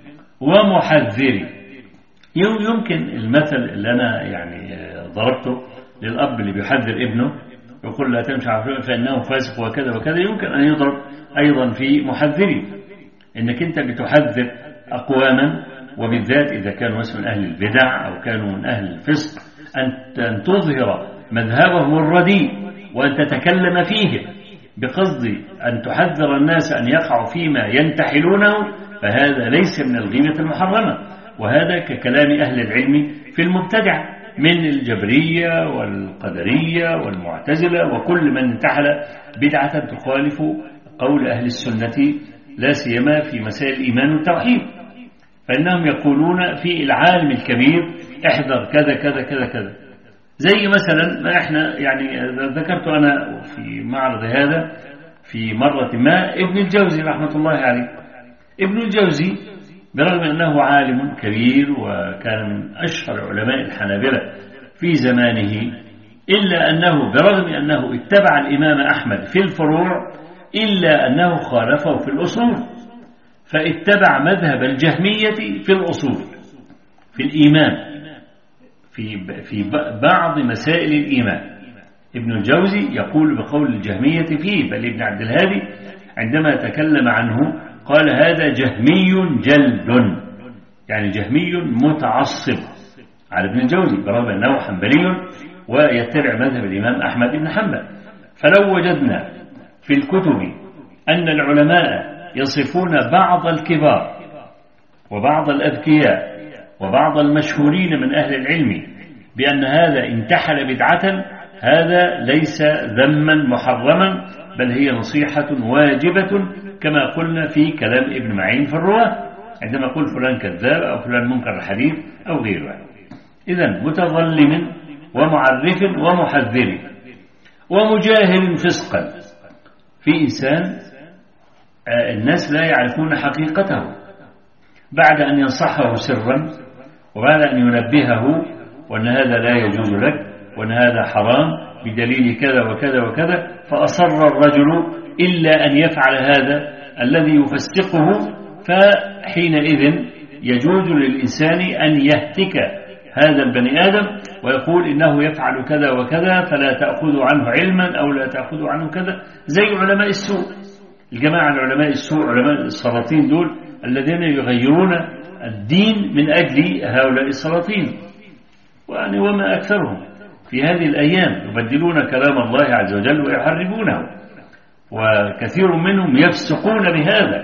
ومحذر. يمكن المثل اللي أنا يعني ضربته للأب اللي بيحذر ابنه، يقول لا تمشي على فإنه فاسق وكذا وكذا، يمكن أن يضرب أيضا في محذري، إنك أنت بتحذر أقواما، وبالذات إذا كانوا من أهل البدع أو كانوا من أهل الفسق، أن تظهر مذهبهم الرديء وأن تتكلم فيه بقصد أن تحذر الناس أن يقعوا فيما ينتحلونه، فهذا ليس من الغيبة المحرمة. وهذا ككلام أهل العلم في المبتدع من الجبرية والقدرية والمعتزلة وكل من انتحل بدعة تخالف قول أهل السنة، لا سيما في مسائل الإيمان والتوحيد، فإنهم يقولون في العالم الكبير احذر كذا كذا كذا كذا. زي مثلا ما احنا يعني ذكرت أنا في معرض هذا في مرة ما ابن الجوزي رحمة الله عليه. ابن الجوزي برغم أنه عالم كبير وكان من أشهر علماء الحنابلة في زمانه، إلا أنه برغم أنه اتبع الإمام أحمد في الفروع إلا أنه خالفه في الأصول، فاتبع مذهب الجهمية في الأصول في الإيمان، في بعض مسائل الإيمان. ابن الجوزي يقول بقول الجهمية فيه، بل ابن عبد الهادي عندما تكلم عنه قال هذا جهمي جلد، يعني جهمي متعصب على ابن الجوزي، برغم أنه حنبلي ويتبع مذهب الإمام أحمد بن حنبل. فلو وجدنا في الكتب أن العلماء يصفون بعض الكبار وبعض الأذكياء وبعض المشهورين من أهل العلم بأن هذا انتحل بدعة، هذا ليس ذما محرما، بل هي نصيحة واجبة كما قلنا في كلام ابن معين في الرواة عندما يقول فلان كذاب أو فلان منكر الحديث أو غيره. إذن متظلم ومعرف ومحذر ومجاهل فسقا، في إنسان الناس لا يعرفون حقيقته، بعد أن ينصحه سرا وبعد أن ينبهه وأن هذا لا يجوز لك وأن هذا حرام بدليل كذا وكذا وكذا، فأصر الرجل إلا أن يفعل هذا الذي يفسقه، فحينئذ يجوز للإنسان أن يهتك هذا البني آدم ويقول إنه يفعل كذا وكذا فلا تأخذوا عنه علما أو لا تأخذوا عنه كذا، زي علماء السوء. الجماعة العلماء السوء علماء السلاطين دول الذين يغيرون الدين من أجل هؤلاء السلاطين، وما أكثرهم في هذه الأيام يبدلون كلام الله عز وجل ويحرفونه، وكثير منهم يفسقون بهذا،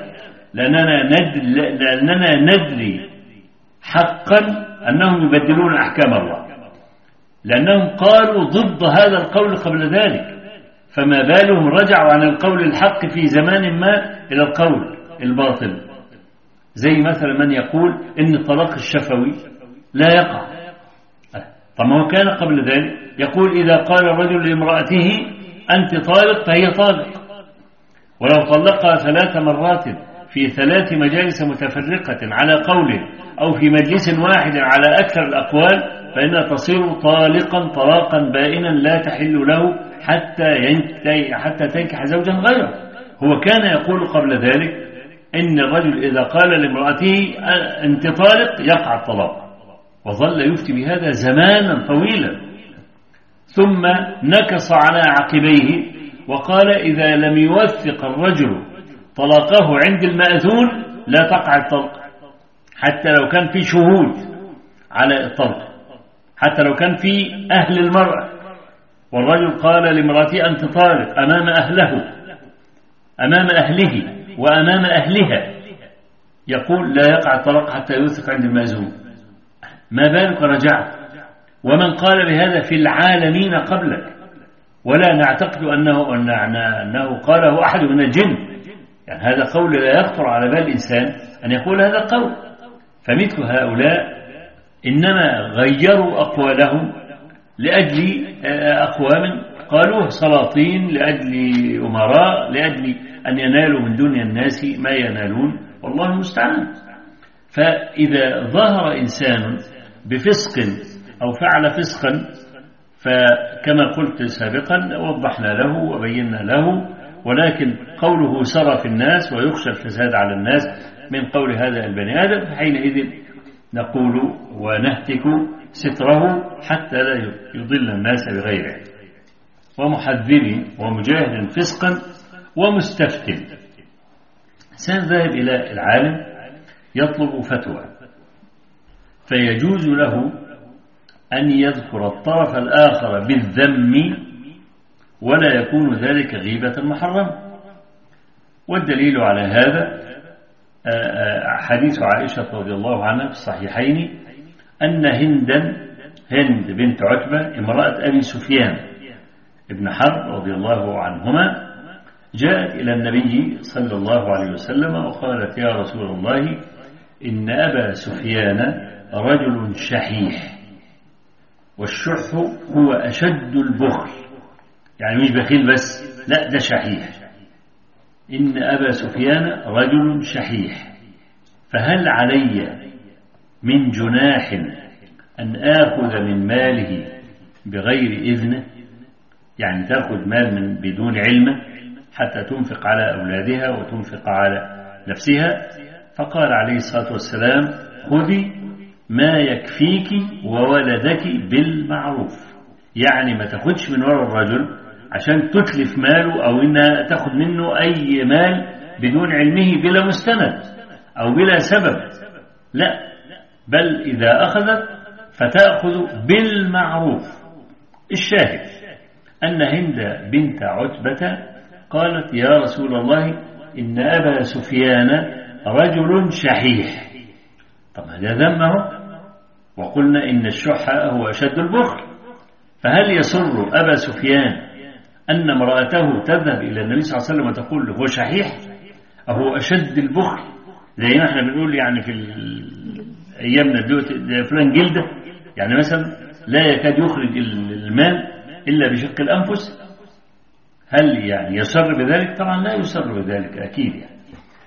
لأننا ندري حقا أنهم يبدلون أحكام الله، لأنهم قالوا ضد هذا القول قبل ذلك، فما بالهم رجعوا عن القول الحق في زمان ما إلى القول الباطل. زي مثلا من يقول إن الطلاق الشفوي لا يقع، طب ما هو كان قبل ذلك يقول إذا قال الرجل لامرأته أنت طالق فهي طالق، ولو طلقها 3 مرات في 3 مجالس متفرقة على قوله أو في مجلس واحد على أكثر الأقوال فإنها تصير طالقا طلاقا بائنا لا تحل له حتى تنكح زوجا غيره. هو كان يقول قبل ذلك إن الرجل إذا قال لامرأته أنت طالق يقع الطلاق، وظل يفتي بهذا زمانا طويلا، ثم نكص على عقبيه وقال إذا لم يوثق الرجل طلاقه عند المأذون لا تقع الطلق، حتى لو كان في شهود على الطلق، حتى لو كان في أهل المرأة، والرجل قال لامرأته أنت طالق أمام أهله وأمام أهلها، يقول لا يقع الطلاق حتى يوثق عند المأذون، ما بالك رجعت؟ ومن قال بهذا في العالمين قبلك، ولا نعتقد أنه قاله أحد من الجن، يعني هذا قول لا يخطر على بال الإنسان أن يقول هذا القول. فمثل هؤلاء إنما غيروا أقوالهم لأجل أقوام قالوه سلاطين، لأجل أمراء، لأجل أن ينالوا من دنيا الناس ما ينالون، والله المستعان. فإذا ظهر إنسان بفسق أو فعل فسقا، فكما قلت سابقا وضحنا له وبينا له، ولكن قوله سرى في الناس ويخشى الفساد على الناس من قول هذا البني آدم، فحينئذ نقول ونهتك ستره حتى لا يضل الناس بغيره. ومحذر ومجاهد فسقا ومستفتن، إنسان ذاهب إلى العالم يطلب فتوى، فيجوز له أن يذكر الطرف الآخر بالذم ولا يكون ذلك غيبة محرمة. والدليل على هذا حديث عائشة رضي الله عنها في الصحيحين أن هند بنت عتبة امرأة أبي سفيان ابن حرب رضي الله عنهما جاءت إلى النبي صلى الله عليه وسلم وقالت يا رسول الله إن أبا سفيان رجل شحيح، والشح هو أشد البخل، يعني مش بخيل بس، لا ده شحيح. إن أبا سفيان رجل شحيح، فهل علي من جناح أن آخذ من ماله بغير إذنه؟ يعني تأخذ مال من بدون علمه حتى تنفق على أولادها وتنفق على نفسها. فقال عليه الصلاة والسلام خذي ما يكفيك وولدك بالمعروف، يعني ما تاخدش من وراء الرجل عشان تتلف ماله أو إنها تأخذ منه أي مال بدون علمه بلا مستند أو بلا سبب، لا، بل إذا أخذت فتأخذ بالمعروف، الشاهد أن هند بنت عتبة قالت يا رسول الله إن أبا سفيان رجل شحيح. طب هذا ذمه، وقلنا إن الشح هو أشد البخل، فهل يسر أبا سفيان أن امرأته تذهب إلى النبي صلى الله عليه وسلم وتقول له هو شحيح أو هو أشد البخل؟ زي ما احنا بنقول يعني في أيامنا فلان جلدة، يعني مثلا لا يكاد يخرج المال إلا بشق الأنفس. هل يعني يسر بذلك؟ طبعا لا يسر بذلك أكيد يعني.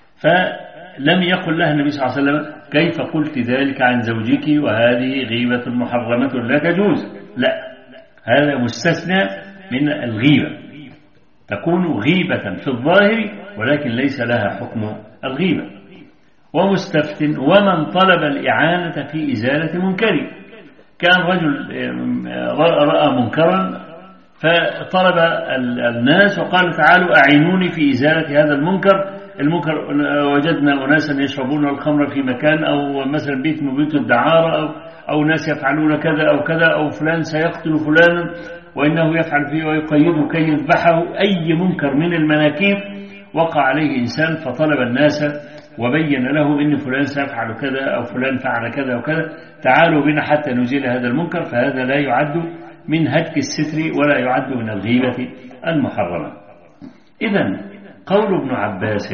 فلم يقل لها النبي صلى الله عليه وسلم كيف قلت ذلك عن زوجك وهذه غيبة محرمة لا تجوز. لا، هذا مستثنى من الغيبة، تكون غيبة في الظاهر ولكن ليس لها حكم الغيبة. ومستفت ومن طلب الإعانة في إزالة منكر، كان رجل رأى منكرا فطلب الناس وقال تعالوا أعينوني في إزالة هذا المنكر. وجدنا أناسا يشربون الخمر في مكان، أو مثلا بيت من بيوت الدعارة، أو ناس يفعلون كذا أو كذا، أو فلان سيقتل فلانا وإنه يفعل فيه ويقيده كي يذبحه. أي منكر من المناكير وقع عليه إنسان فطلب الناس وبين له إن فلان سيفعل كذا أو فلان فعل كذا وكذا، تعالوا بنا حتى نزيل هذا المنكر، فهذا لا يعد من هتك الستر ولا يعد من الغيبة المحرمة. إذن قول ابن عباس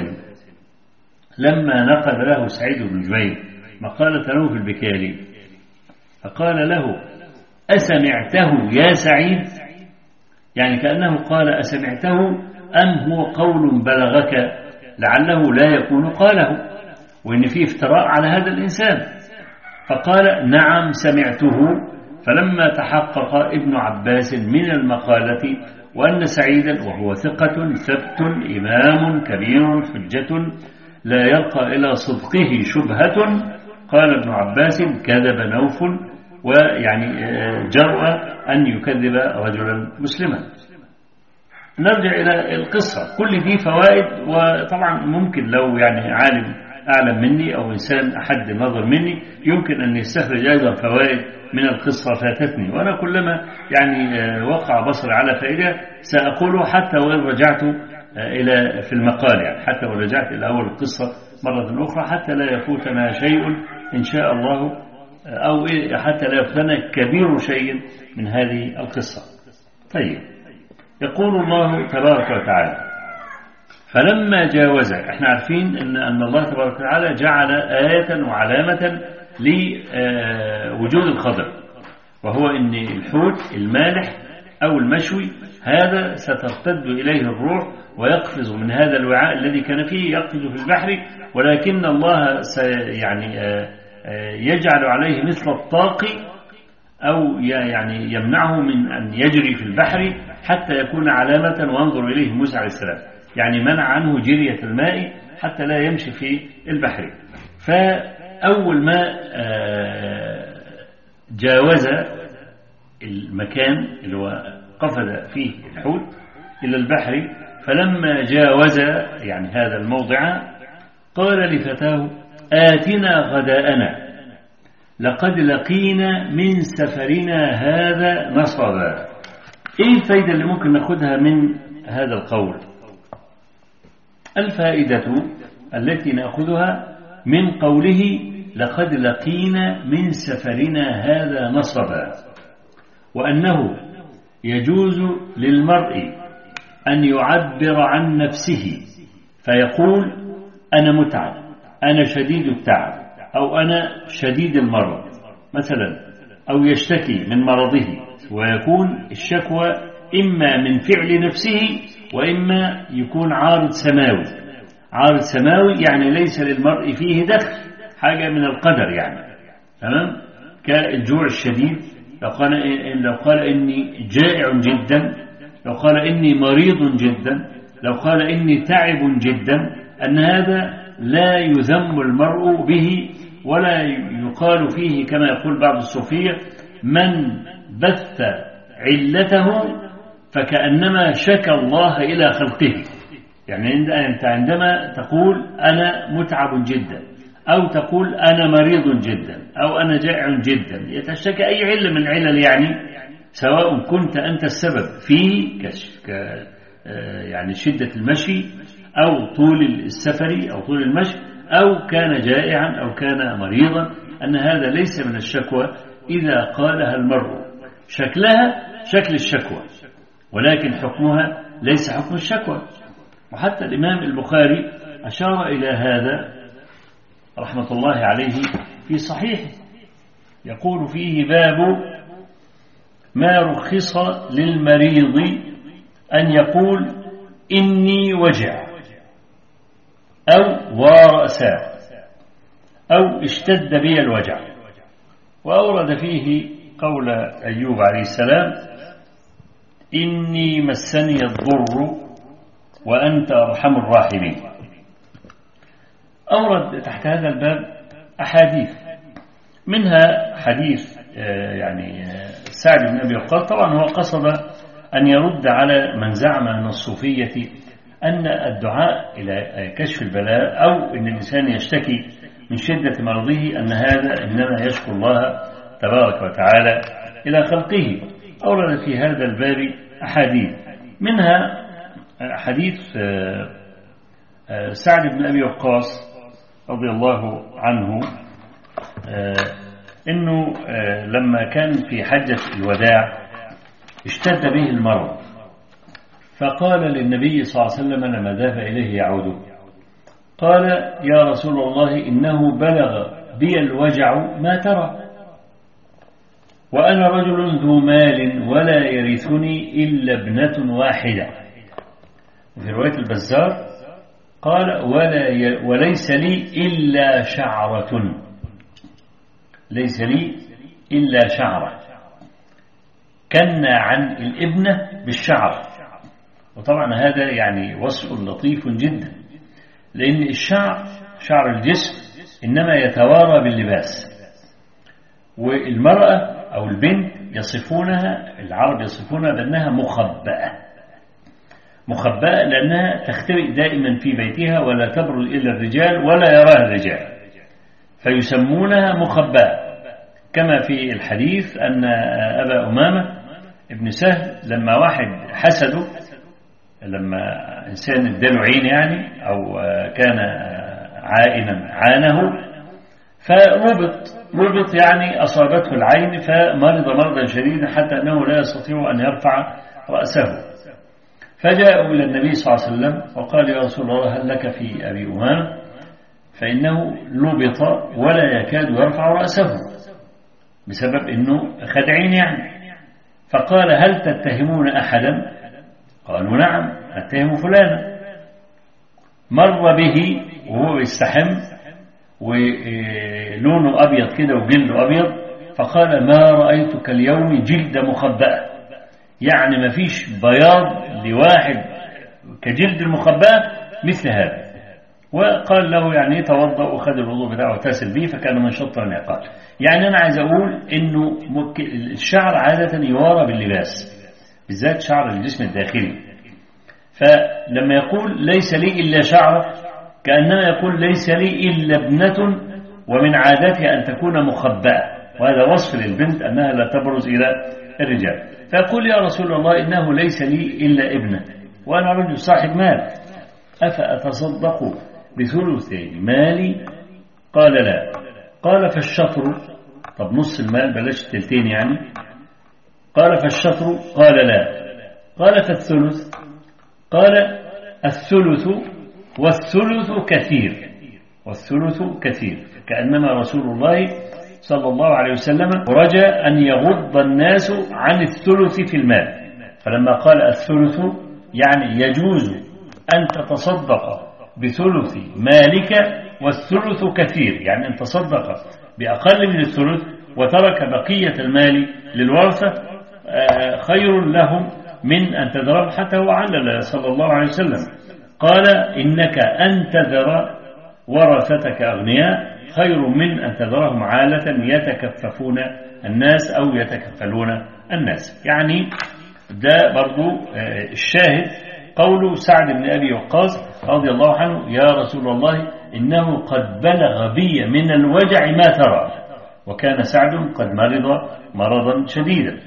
لما نقل له سعيد بن جبير مقالة له في البكاري فقال له أسمعته يا سعيد، يعني كأنه قال أسمعته أم هو قول بلغك لعله لا يكون قاله، وإن فيه افتراء على هذا الإنسان. فقال نعم سمعته. فلما تحقق ابن عباس من المقالة وأن سعيدا وهو ثقة ثبت إمام كبير حجة لا يلقى إلى صدقه شبهة، قال ابن عباس كذب نوف، ويعني جرأ أن يكذب رجلا مسلما. نرجع إلى القصة. كل دي فوائد، وطبعا ممكن لو يعني عالم أعلم مني أو إنسان أحد النظر مني يمكن أن يستخرج أيضا فوائد من القصة فاتتني، وأنا كلما يعني وقع بصر على فائدة سأقوله حتى وإن رجعت إلى في المقال، يعني حتى وإن رجعت إلى أول القصة مرة أخرى حتى لا يفوتنا شيء إن شاء الله، أو حتى لا يفوتنا كبير شيء من هذه القصة. طيب، يقول الله تبارك وتعالى فلما جاوز، احنا عارفين ان الله تبارك وتعالى جعل آية وعلامة لوجود الخضر، وهو ان الحوت المالح او المشوي هذا سترتد اليه الروح ويقفز من هذا الوعاء الذي كان فيه، يقفز في البحر، ولكن الله يعني يجعل عليه مثل الطاق أو يعني يمنعه من أن يجري في البحر حتى يكون علامة وانظر إليه موسى عليه السلام، يعني منع عنه جرية الماء حتى لا يمشي في البحر. فأول ما جاوز المكان اللي هو قفز فيه الحوت إلى البحر، فلما جاوز يعني هذا الموضع قال لفتاه آتنا غداءنا لقد لقينا من سفرنا هذا نصبا. ايه الفائدة اللي ممكن ناخدها من هذا القول؟ الفائدة التي نأخذها من قوله لقد لقينا من سفرنا هذا نصبا، وأنه يجوز للمرء أن يعبر عن نفسه فيقول أنا متعب، أنا شديد التعب، أو أنا شديد المرض مثلا، أو يشتكي من مرضه، ويكون الشكوى إما من فعل نفسه وإما يكون عارض سماوي. عارض سماوي يعني ليس للمرء فيه دخل، حاجة من القدر يعني، تمام؟ كالجوع الشديد، لو قال إني جائع جدا، لو قال إني مريض جدا، لو قال إني تعب جدا، أن هذا لا يذم المرء به ولا يقال فيه كما يقول بعض الصوفية من بث علته فكأنما شكى الله إلى خلقه. يعني أنت عندما تقول أنا متعب جدا، أو تقول أنا مريض جدا، أو أنا جائع جدا، يتشكى أي علة من العلل يعني، سواء كنت أنت السبب فيه يعني شدة المشي أو طول السفر أو طول المشي أو كان جائعا أو كان مريضا، أن هذا ليس من الشكوى إذا قالها المرء. شكلها شكل الشكوى ولكن حكمها ليس حكم الشكوى. وحتى الإمام البخاري أشار إلى هذا رحمة الله عليه في صحيحه، يقول فيه: باب ما رخص للمريض أن يقول إني وجع أو ورأسا أو اشتد بي الوجع. وأورد فيه قول أيوب عليه السلام: إني مسني الضر وأنت أرحم الراحمين. أورد تحت هذا الباب أحاديث، منها حديث يعني سعد بن أبي وقاص. طبعا هو قصد أن يرد على من زعم أن الصوفية أن الدعاء إلى كشف البلاء أو أن الإنسان يشتكي من شدة مرضه أن هذا إنما يشكو الله تبارك وتعالى إلى خلقه. أورد في هذا الباب أحاديث، منها حديث سعد بن أبي وقاص رضي الله عنه، إنه لما كان في حجة الوداع اشتد به المرض، فقال للنبي صلى الله عليه وسلم لما ذهب إليه يعود، قال: يا رسول الله إنه بلغ بي الوجع ما ترى، وأنا رجل ذو مال ولا يرثني إلا ابنة واحدة. وفي رواية البزار قال: وليس لي إلا شعرة، ليس لي إلا شعرة. كنا عن الابنة بالشعر. وطبعا هذا يعني وصف لطيف جدا، لأن الشعر شعر الجسم إنما يتوارى باللباس، والمرأة أو البنت يصفونها العرب يصفونها بأنها مخبأة لأنها تختبئ دائما في بيتها ولا تبرز إلى الرجال ولا يراها الرجال، فيسمونها مخبأة. كما في الحديث أن أبا أمامة ابن سهل لما واحد حسده، لما إنسان اداله عين يعني أو كان عائنا عانه، فربط يعني أصابته العين فمرض مرضا شديدا حتى أنه لا يستطيع أن يرفع رأسه. فجاءوا إلى النبي صلى الله عليه وسلم وقال: يا رسول الله هل لك في أبي أمامة؟ فإنه لبط ولا يكاد يرفع رأسه بسبب أنه خد عين يعني. فقال: هل تتهمون أحدا؟ قالوا: نعم نتهم فلانا. مر به وهو يستحم ولونه أبيض كده وجلده أبيض، فقال: ما رأيتك اليوم جلد مخبأة، يعني ما فيش بياض لواحد كجلد المخبأة مثل هذا. وقال له يعني توضأ وخذ الوضوء بتاعه وتاسل به فكان من شطر العقال. يعني أنا عايز أقول إنه الشعر عادة يوارى باللباس، بالذات شعر الجسم الداخلي. فلما يقول ليس لي إلا شعر كأنما يقول ليس لي إلا ابنة ومن عادتها أن تكون مخبأة، وهذا وصف للبنت أنها لا تبرز إلى الرجال. فيقول: يا رسول الله إنه ليس لي إلا ابنة وأنا رجل صاحب مال، أفأتصدق بثلث مالي؟ قال: لا. قال: فالشطر؟ طب نص المال بلاش التلتين يعني. قال: فالشطر؟ قال: لا. قال: فالثلث؟ قال: الثلث والثلث كثير، والثلث كثير. كأنما رسول الله صلى الله عليه وسلم رجى أن يغض الناس عن الثلث في المال، فلما قال الثلث يعني يجوز أن تتصدق بثلث مالك والثلث كثير، يعني أن تصدق بأقل من الثلث وترك بقية المال للورثة خير لهم من أن تذرهم. حتى هو علل صلى الله عليه وسلم قال: إنك أن تذر ورثتك أغنياء خير من أن تذرهم عالة يتكففون الناس أو يتكفلون الناس. يعني ده برضو الشاهد قول سعد بن أبي وقاص رضي الله عنه: يا رسول الله إنه قد بلغ بي من الوجع ما ترى. وكان سعد قد مرض مرضا شديدا.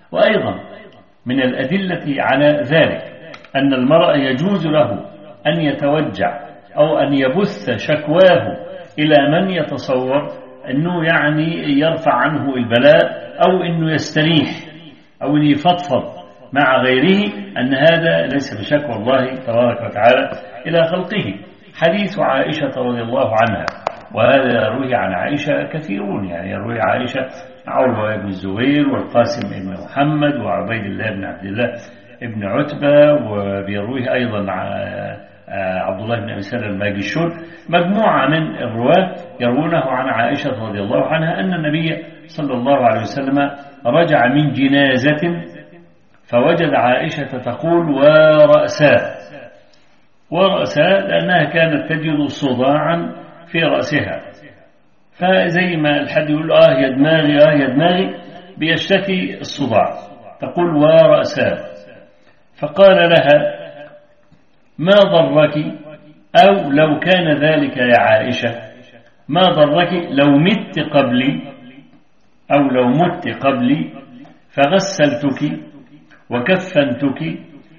وأيضا من الأدلة على ذلك أن المرء يجوز له أن يتوجع أو أن يبث شكواه إلى من يتصور أنه يعني يرفع عنه البلاء أو أنه يستريح أو أنه يفضفض مع غيره، أن هذا ليس بشكوى الله تبارك وتعالى إلى خلقه. حديث عائشة رضي الله عنها، وهذا يروي عن عائشة كثيرون، يعني يروي عائشة عروة بن الزبير والقاسم بن محمد وعبيد الله بن عبد الله بن عتبة، وبيرويه أيضا عبد الله بن أبي سلمة الماجشون. مجموعة من الرواة يروونه عن عائشة رضي الله عنها أن النبي صلى الله عليه وسلم رجع من جنازة فوجد عائشة تقول ورأسها لأنها كانت تجد صداعا في رأسها، فزي ما الحد يقول يا دماغي يا دماغي، بيشتكي الصداع، تقول ورأسها. فقال لها ما ضرك، أو لو كان ذلك يا عائشة ما ضرك لو مت قبلي، أو لو مت قبلي فغسلتك وكفنتك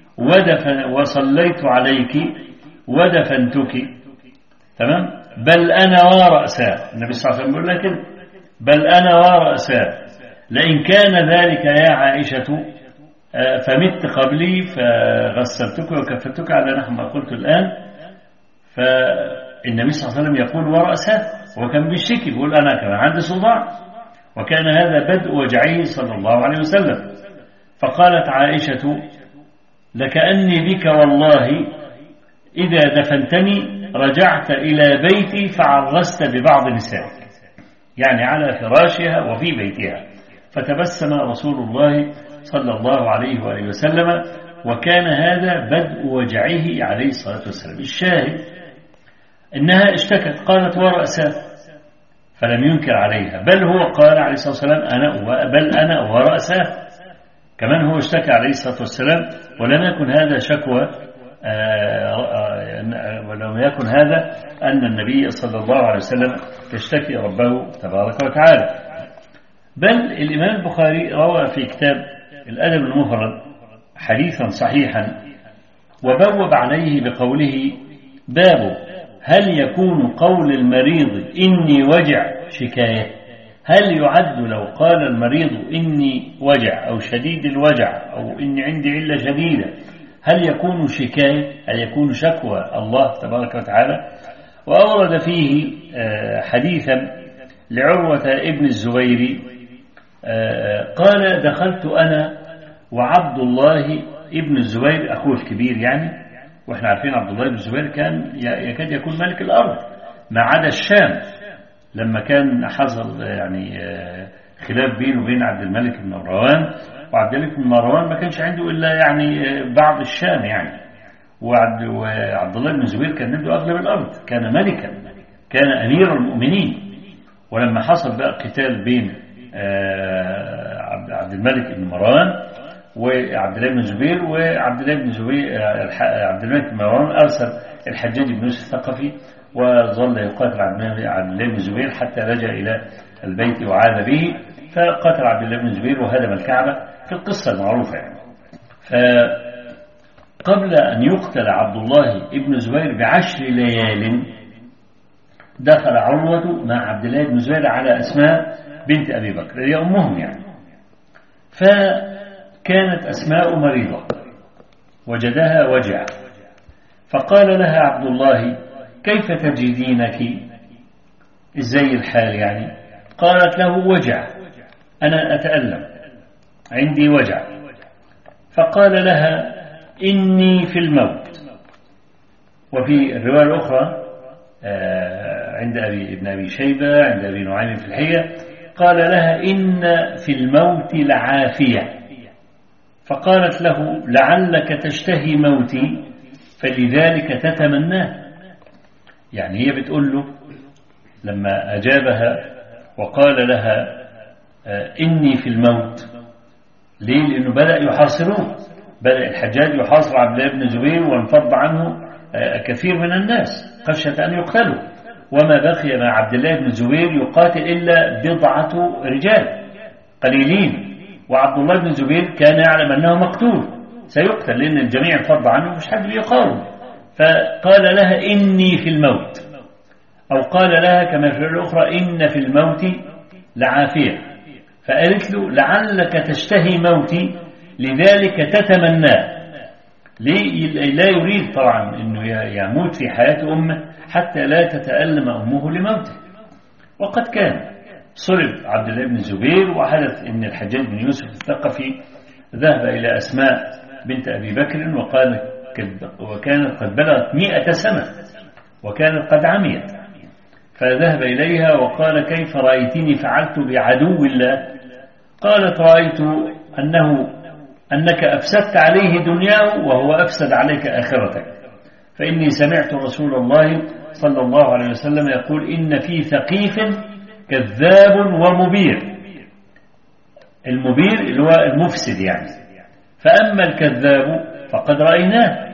وصليت عليك ودفنتك. تمام؟ بل أنا ورأسا، النبي صلى الله عليه وسلم يقول لكن بل أنا ورأسا، لئن كان ذلك يا عائشة فمت قبلي فغسلتك وكفنتك على نحو ما قلت الآن. فالنبي صلى الله عليه وسلم يقول ورأسا، وكان بيشتكي بيقول أنا كان عندي صداع، وكان هذا بدء وجعه صلى الله عليه وسلم. فقالت عائشة لكأني بك والله إذا دفنتني رجعت إلى بيتي فعرست ببعض نسائك، يعني على فراشها وفي بيتها. فتبسم رسول الله صلى الله عليه وآله وسلم، وكان هذا بدء وجعه عليه الصلاة والسلام. الشاهد إنها اشتكت قالت ورأسها، فلم ينكر عليها، بل هو قال عليه الصلاة والسلام بل أنا ورأسها، كمان هو اشتكى عليه الصلاة والسلام. ولم يكن هذا شكوى، ولم يكن هذا أن النبي صلى الله عليه وسلم يشتكي ربه تبارك وتعالى. بل الإمام البخاري روى في كتاب الأدب المفرد حديثا صحيحا وبوب عليه بقوله باب هل يكون قول المريض إني وجع شكاية؟ هل يعد لو قال المريض إني وجع أو شديد الوجع أو إني عندي علة شديدة، هل يكون شكاية؟ هل يكون شكوى الله تبارك وتعالى؟ وأورد فيه حديثا لعروة ابن الزبير قال دخلت أنا وعبد الله ابن الزبير أخوه الكبير يعني، وإحنا عارفين عبد الله بن الزبير كان يكاد يكون ملك الأرض ما عدا الشام، لما كان حصل يعني خلاف بينه وبين عبد الملك بن مروان، وعبد الملك بن مروان ما كانش عنده إلا يعني بعض الشام يعني، وعبد الله بن الزبير كان عنده أغلب الأرض، كان ملكا، كان أمير المؤمنين. ولما حصل بقى قتال بين عبد الملك بن مروان وعبد الله بن الزبير، وعبد الله بن الزبير عبد الملك بن مروان أرسل الحجاج بن يوسف الثقفي وظل يقاتل عبد الله بن الزبير حتى رجع إلى البيت وعاد به، فقتل عبد الله بن الزبير وهدم الكعبة في القصة المعروفة يعني. فقبل أن يقتل عبد الله بن الزبير ب10 ليال دخل عروة مع عبد الله بن الزبير على أسماء بنت أبي بكر هي أمهم يعني، فكانت أسماء مريضة وجدها وجع، فقال لها عبد الله كيف تجدينك، ازاي الحال يعني؟ قالت له وجع، أنا أتألم، عندي وجع. فقال لها إني في الموت. وفي الرواية الأخرى عند ابن أبي شيبة عند أبي نعيم في الحية قال لها إن في الموت لعافية، فقالت له لعلك تشتهي موتي فلذلك تتمناه. يعني هي بتقول له لما أجابها وقال لها إني في الموت، ليه؟ لأنه بدأ يحاصروه، بدأ الحجاج يحاصر عبد الله بن الزبير وانفض عنه كثير من الناس خشية أن يقتلوا، وما بقي مع عبد الله بن الزبير يقاتل إلا 10 رجال قليلين، وعبد الله بن الزبير كان يعلم أنه مقتول سيقتل، لأن الجميع انفض عنه مش حد بيقاوم، فقال لها إني في الموت، أو قال لها كما في الأخرى إن في الموت لعافية، فقالت له لعلك تشتهي موتي لذلك تتمناه. لا يريد طبعا أنه يموت في حياة أمه حتى لا تتألم أمه لموته. وقد كان صلب عبد الله بن الزبير، وحدث أن الحجاج بن يوسف الثقفي ذهب إلى أسماء بنت أبي بكر وكانت قد بلغت 100 سنة وكانت قد عميت، فذهب إليها وقال كيف رأيتني فعلت بعدو الله؟ قالت رأيت أنك أفسدت عليه دنياه وهو أفسد عليك آخرتك، فإني سمعت رسول الله صلى الله عليه وسلم يقول إن في ثقيف كذاب ومبير. المبير اللي هو المفسد يعني، فأما الكذاب فقد رأيناه،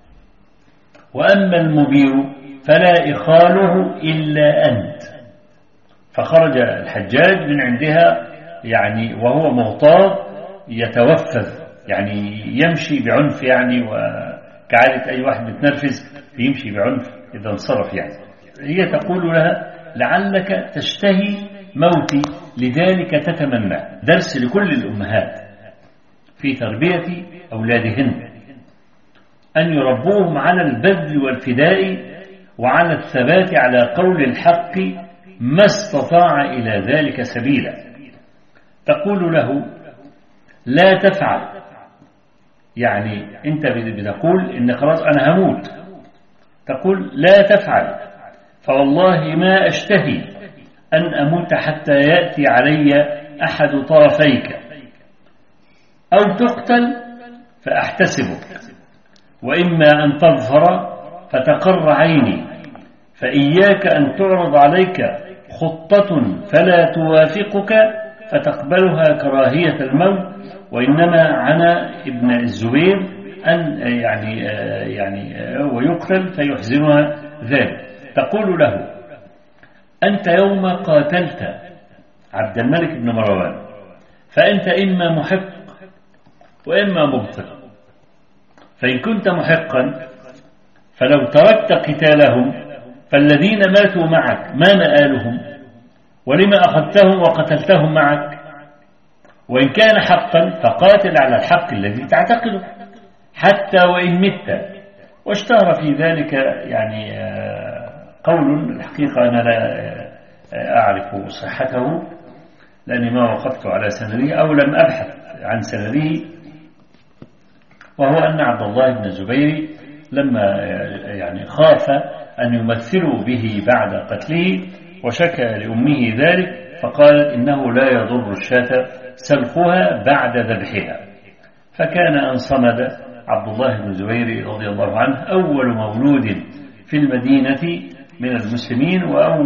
وأما المبير فلا إخاله إلا أنت. فخرج الحجاج من عندها يعني وهو مغتاظ يتوفذ، يعني يمشي بعنف، يعني وكعادة أي واحد متنرفز يمشي بعنف إذا انصرف يعني. هي تقول لها لعلك تشتهي موتي لذلك تتمنى. درس لكل الأمهات في تربية أولادهن أن يربوهم على البذل والفداء وعلى الثبات على قول الحق ما استطاع إلى ذلك سبيلا. تقول له لا تفعل، يعني أنت بتقول إن خلاص أنا هموت، تقول لا تفعل، فوالله ما أشتهي أن أموت حتى يأتي علي أحد طرفيك، أو تقتل فأحتسبك، وإما أن تظهر فتقر عيني، فإياك أن تعرض عليك خطة فلا توافقك فتقبلها كراهية الموت، وإنما عنا ابن الزبير أن يعني ويقتل فيحزنها ذلك. تقول له أنت يوم قاتلت عبد الملك بن مروان فأنت إما محق وإما مبطل، فإن كنت محقا فلو تركت قتالهم فالذين ماتوا معك ما مآلهم، ولما أخذتهم وقتلتهم معك؟ وإن كان حقا فقاتل على الحق الذي تعتقده حتى وإن مت. واشتهر في ذلك يعني قول الحقيقة أنا لا أعرف صحته لأني ما وقفت على سنده أو لم أبحث عن سنده، وهو أن عبد الله بن الزبير لما يعني خاف أن يمثلوا به بعد قتله وشكى لأمه ذلك، فقالت إنه لا يضر الشاة سلخها بعد ذبحها. فكان أن صمد عبد الله بن الزبير رضي الله عنه أول مولود في المدينة من المسلمين،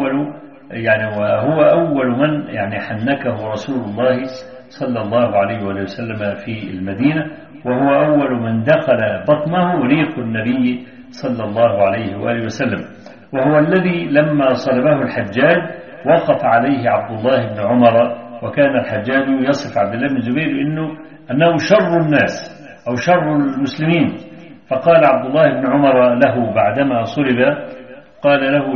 وهو أول من يعني حنكه رسول الله صلى الله عليه وسلم في المدينة، وهو أول من دخل بطنه ريق النبي صلى الله عليه وآله وسلم، وهو الذي لما صلبه الحجاج وقف عليه عبد الله بن عمر، وكان الحجاج يصف عبد الله بن الزبير أنه شر الناس أو شر المسلمين، فقال عبد الله بن عمر له بعدما صلب قال له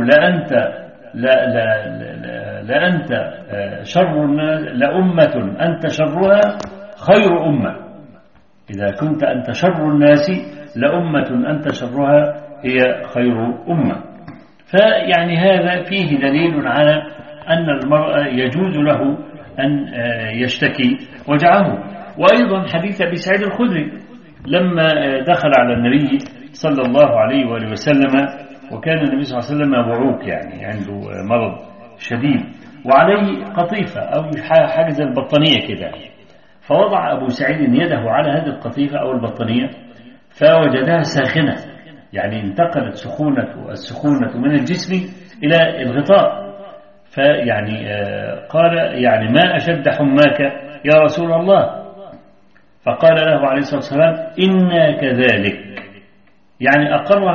لأنت شر الناس لأمة أنت شرها خير أمة، إذا كنت أنت شر الناس لأمة أنت شرها هي خير أمة. فيعني هذا فيه دليل على أن المرأة يجوز له أن يشتكي وجعه. وأيضا حديث أبي سعيد الخدري لما دخل على النبي صلى الله عليه وآله وسلم، وكان النبي صلى الله عليه وسلم معوق يعني عنده مرض شديد وعليه قطيفة أو حاجة زي البطانية كده، فوضع أبو سعيد يده على هذه القطيفة أو البطانية فوجدها ساخنة، يعني انتقلت السخونة من الجسم إلى الغطاء، فيعني قال يعني ما أشد حماك يا رسول الله؟ فقال له عليه الصلاة والسلام إنا كذلك، يعني أقره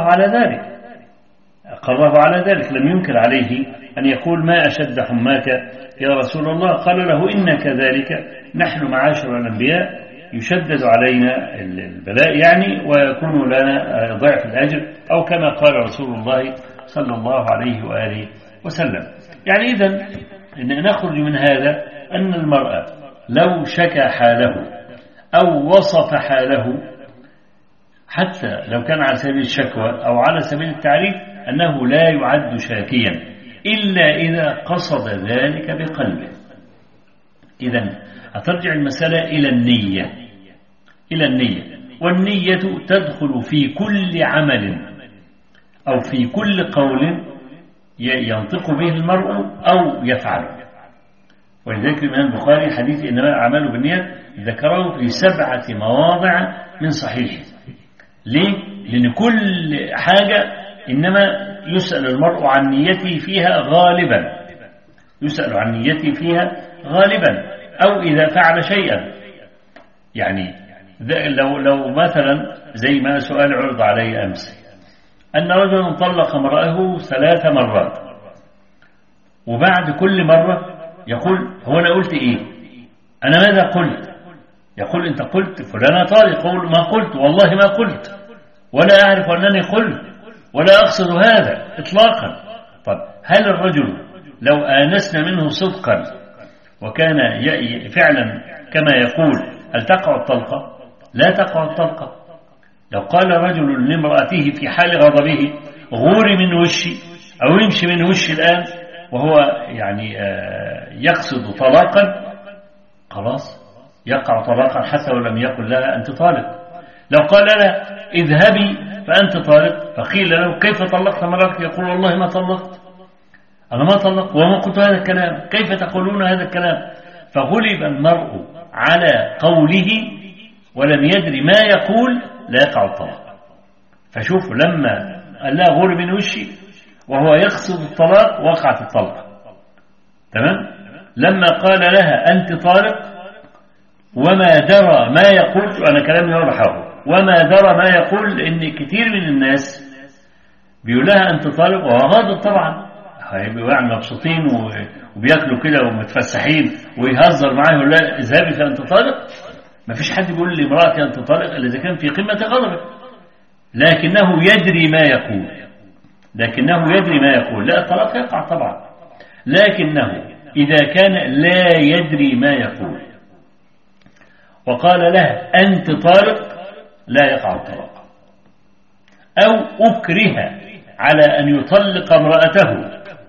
على ذلك، لم ينكر عليه أن يقول ما أشد حماك يا رسول الله، قال له إنا كذلك، نحن معاشر الأنبياء يشدد علينا البلاء يعني، ويكون لنا ضعف الأجر، أو كما قال رسول الله صلى الله عليه وآله وسلم. يعني إذن نخرج من هذا أن المرأة لو شكى حاله أو وصف حاله، حتى لو كان على سبيل الشكوى أو على سبيل التعريف، أنه لا يعد شاكيا إلا إذا قصد ذلك بقلبه. إذن هترجع المسألة إلى النية، والنية تدخل في كل عمل أو في كل قول ينطق به المرء أو يفعله. ولذلك الإمام البخاري حديث إنما الأعمال بالنيات ذكره في 7 مواضع من صحيحه. ليه؟ لأن كل حاجة إنما يسأل المرء عن نيته فيها غالبا، يسأل عن نيته فيها غالبا، أو إذا فعل شيئا. يعني لو مثلا زي ما سؤال عرض علي أمس، أن رجلا طلق امرأته 3 مرات، وبعد كل مرة يقول هو أنا قلت إيه؟ أنا ماذا قلت؟ يقول أنت قلت فلانة طالق. يقول ما قلت، والله ما قلت، ولا أعرف أنني قلت، ولا أقصد هذا إطلاقا. طب هل الرجل لو آنسنا منه صدقا وكان فعلا كما يقول، هل تقع الطلقة؟ لا تقع الطلقة. لو قال رجل لامرأته في حال غضبه غوري من وشي أو يمشي من وشي الآن، وهو يعني يقصد طلاقا، خلاص يقع طلاقا حتى ولم يقل لها أنت طالق. لو قال لها اذهبي فأنت طالق، فقيل له كيف طلقت مراتك؟ يقول والله ما طلقت، أنا ما طلقت وما قلت هذا الكلام، كيف تقولون هذا الكلام؟ فغلب المرء على قوله ولم يدري ما يقول، لا يقع الطلاق. فشوفوا لما قال لها غور من وشي وهو يقصد الطلاق وقعت الطلقة، تمام؟ لما قال لها أنت طالق وما درى ما يقول، أنا كلامي واضح، وما درى ما يقول، إن كتير من الناس بيقول لها أنت طالق وهو غاضب طبعا، هيبقوا يعني مبسوطين وبياكلوا كده ومتفسحين ويهزر معاه يقول لها اذهبي فأنت طالق. ما فيش حد بيقول لامرأتي أنت طالق إلا إذا كان في قمة غضبه، لكنه يدري ما يقول، لا الطلاق يقع طبعا، لكنه إذا كان لا يدري ما يقول وقال لها أنت طالق، لا يقع الطلاق. أو أكره على أن يطلق امرأته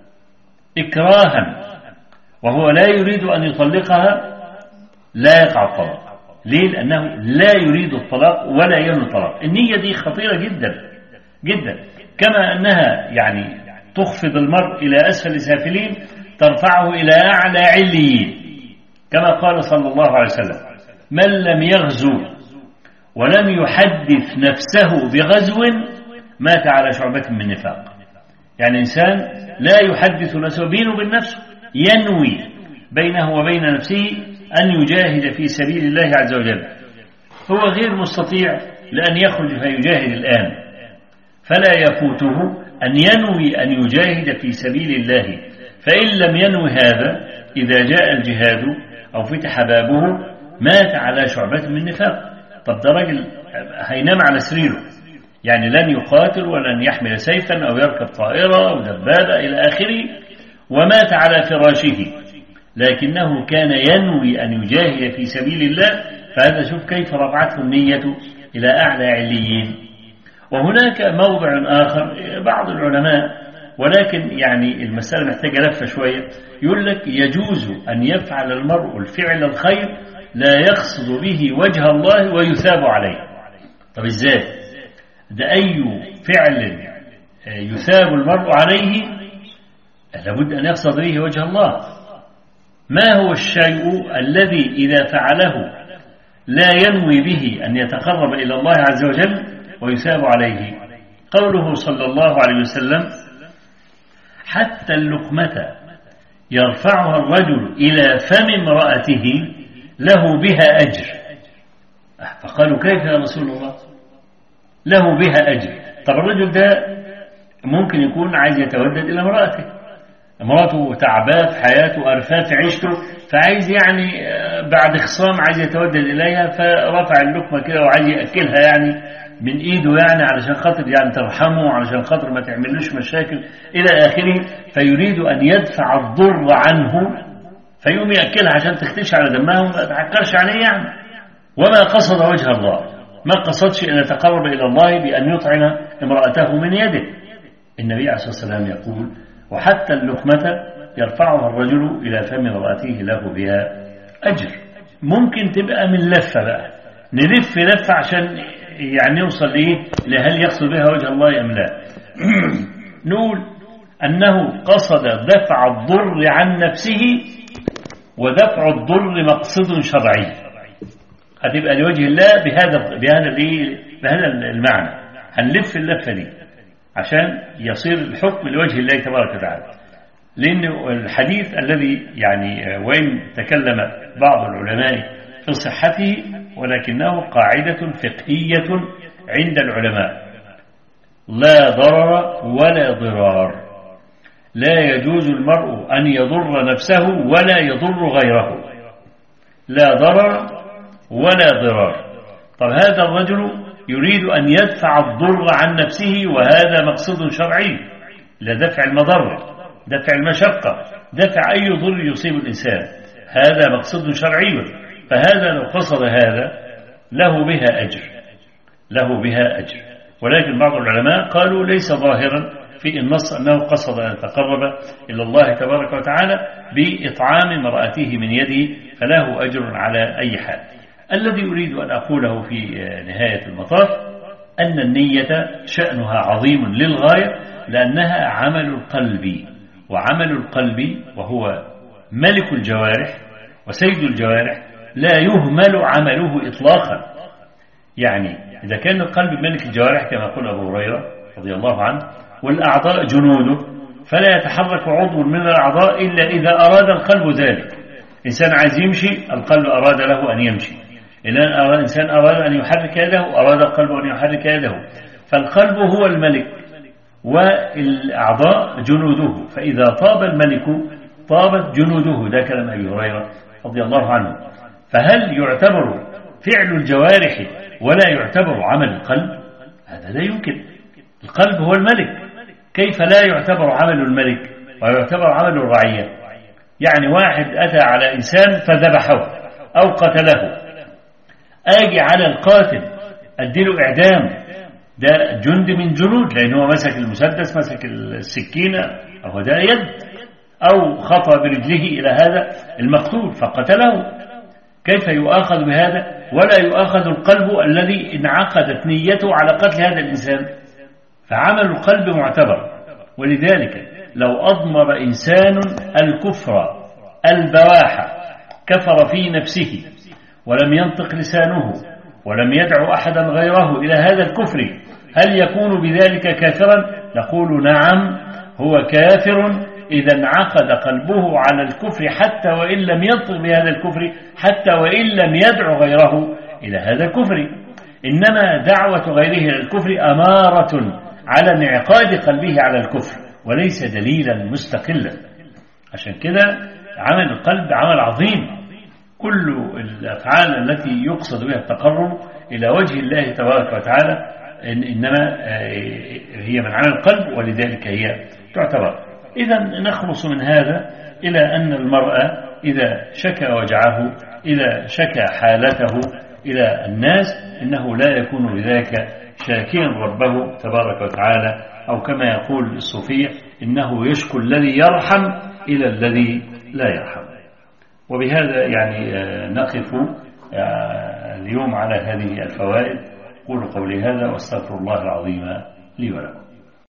إكراها وهو لا يريد أن يطلقها، لا يقع الطلاق. ليه؟ لأنه لا يريد الطلاق ولا ينوي الطلاق. النية دي خطيرة جدا جدا، كما أنها يعني تخفض المرء إلى أسفل سافلين، ترفعه إلى أعلى عليين، كما قال صلى الله عليه وسلم من لم يغزو ولم يحدث نفسه بغزو مات على شعبة من نفاق. يعني إنسان لا يحدث نفسه بينه وبين نفسه، ينوي بينه وبين نفسه أن يجاهد في سبيل الله عز وجل، هو غير مستطيع لأن يخرج فيجاهد الآن، فلا يفوته أن ينوي أن يجاهد في سبيل الله. فإن لم ينوي هذا إذا جاء الجهاد أو فتح بابه مات على شعبة من نفاق. طب ده راجل هينام على سريره، يعني لن يقاتل ولن يحمل سيفا أو يركب طائرة أو دبابة إلى آخره، ومات على فراشه، لكنه كان ينوي أن يجاهد في سبيل الله. فهذا شوف كيف رفعته النية إلى أعلى عليين. وهناك موضع آخر بعض العلماء، ولكن يعني المسألة محتاجة لفة شوية، يقول لك يجوز أن يفعل المرء الفعل الخير لا يقصد به وجه الله ويثاب عليه. طب إزاي؟ ده أي فعل يثاب المرء عليه لابد أن يقصد به وجه الله. ما هو الشيء الذي إذا فعله لا ينوي به أن يتقرب إلى الله عز وجل ويثاب عليه؟ قوله صلى الله عليه وسلم حتى اللقمة يرفعها الرجل إلى فم امرأته له بها أجر. فقالوا كيف يا رسول الله؟ له بها أجر. طب الرجل ده ممكن يكون عايز يتودد إلى امرأته، مراته تعباه في حياته، قرفاه في عيشته، فعايز يعني بعد خصام عايز يتودد إليها، فرفع اللقمة كده وعايز يأكلها يعني من إيده يعني علشان خاطر يعني ترحمه، علشان خاطر ما تعملوش مشاكل إلى آخره، فيريد أن يدفع الضر عنه فيقوم يأكلها عشان تختش على دمها وما تحكرش عليه يعني. وما قصد وجه الله، ما قصدش أن يتقرب إلى الله بأن يطعم امرأته من يده. النبي عليه الصلاة والسلام يقول: وحتى اللقمة يرفعها الرجل إلى فم امرأته له بها أجر. ممكن تبقى من لفة بقى، نلف لفة عشان يعني نوصل لهل يقصد بها وجه الله أم لا. نقول أنه قصد دفع الضر عن نفسه، ودفع الضر مقصد شرعي، هتبقى لوجه الله بهذا المعنى. هنلف اللفة دي عشان يصير الحكم لوجه الله تبارك وتعالى، لأن الحديث الذي يعني وإن تكلم بعض العلماء في صحته ولكنه قاعدة فقهية عند العلماء: لا ضرر ولا ضرار، لا يجوز المرء أن يضر نفسه ولا يضر غيره، لا ضرر ولا ضرار. طب هذا الرجل يريد أن يدفع الضر عن نفسه، وهذا مقصود شرعي لدفع المضر، دفع المشقة، دفع أي ضر يصيب الإنسان، هذا مقصود شرعي. فهذا لو قصد هذا له بها أجر، له بها أجر. ولكن بعض العلماء قالوا ليس ظاهرا في النص أنه قصد أن يتقرب إلى الله تبارك وتعالى بإطعام امرأته من يده، فله أجر على أي حال. الذي أريد أن أقوله في نهاية المطاف أن النية شأنها عظيم للغاية، لأنها عمل القلب، وعمل القلب وهو ملك الجوارح وسيد الجوارح لا يهمل عمله إطلاقا. يعني إذا كان القلب ملك الجوارح كما قال أبو هريرة رضي الله عنه: والأعضاء جنوده فلا يتحرك عضو من الأعضاء إلا إذا أراد القلب ذلك. إنسان عايز يمشي، القلب أراد له أن يمشي. إنسان أراد أن يحرك يده، أراد القلب أن يحرك يده. فالقلب هو الملك والأعضاء جنوده، فإذا طاب الملك طابت جنوده. ده كلام أبي هريرة رضي الله عنه. فهل يعتبر فعل الجوارح ولا يعتبر عمل القلب؟ هذا لا يمكن. القلب هو الملك، كيف لا يعتبر عمل الملك ويعتبر عمل الرعية؟ يعني واحد أتى على إنسان فذبحه أو قتله، آجي على القاتل أديله إعدام، ده جند من جنود، لأنه مسك المسدس، مسك السكينة، أو ده يد، أو خطأ برجله إلى هذا المقتول فقتله. كيف يؤاخذ بهذا ولا يؤاخذ القلب الذي انعقدت نيته على قتل هذا الإنسان؟ فعمل القلب معتبر. ولذلك لو أضمر إنسان الكفر البواحة، كفر في نفسه ولم ينطق لسانه ولم يدعو أحدا غيره إلى هذا الكفر، هل يكون بذلك كافرا؟ نقول نعم، هو كافر إذا انعقد قلبه على الكفر، حتى وإن لم ينطق بهذا الكفر، حتى وإن لم يدعو غيره إلى هذا الكفر. إنما دعوة غيره إلى الكفر أمارة على انعقاد قلبه على الكفر، وليس دليلا مستقلا. عشان كده عمل القلب عمل عظيم. كل الأفعال التي يقصد بها التقرب إلى وجه الله تبارك وتعالى إنما هي من عمل القلب، ولذلك هي تعتبر. إذا نخلص من هذا إلى أن المرأة إذا شكى وجعه، إذا شكى حالته إلى الناس، إنه لا يكون بذلك شاكيا ربه تبارك وتعالى، أو كما يقول الصوفية: إنه يشكو الذي يرحم إلى الذي لا يرحم. وبهذا يعني نقف اليوم على هذه الفوائد. قولوا قولي هذا واستغفر الله العظيم لي ولكم.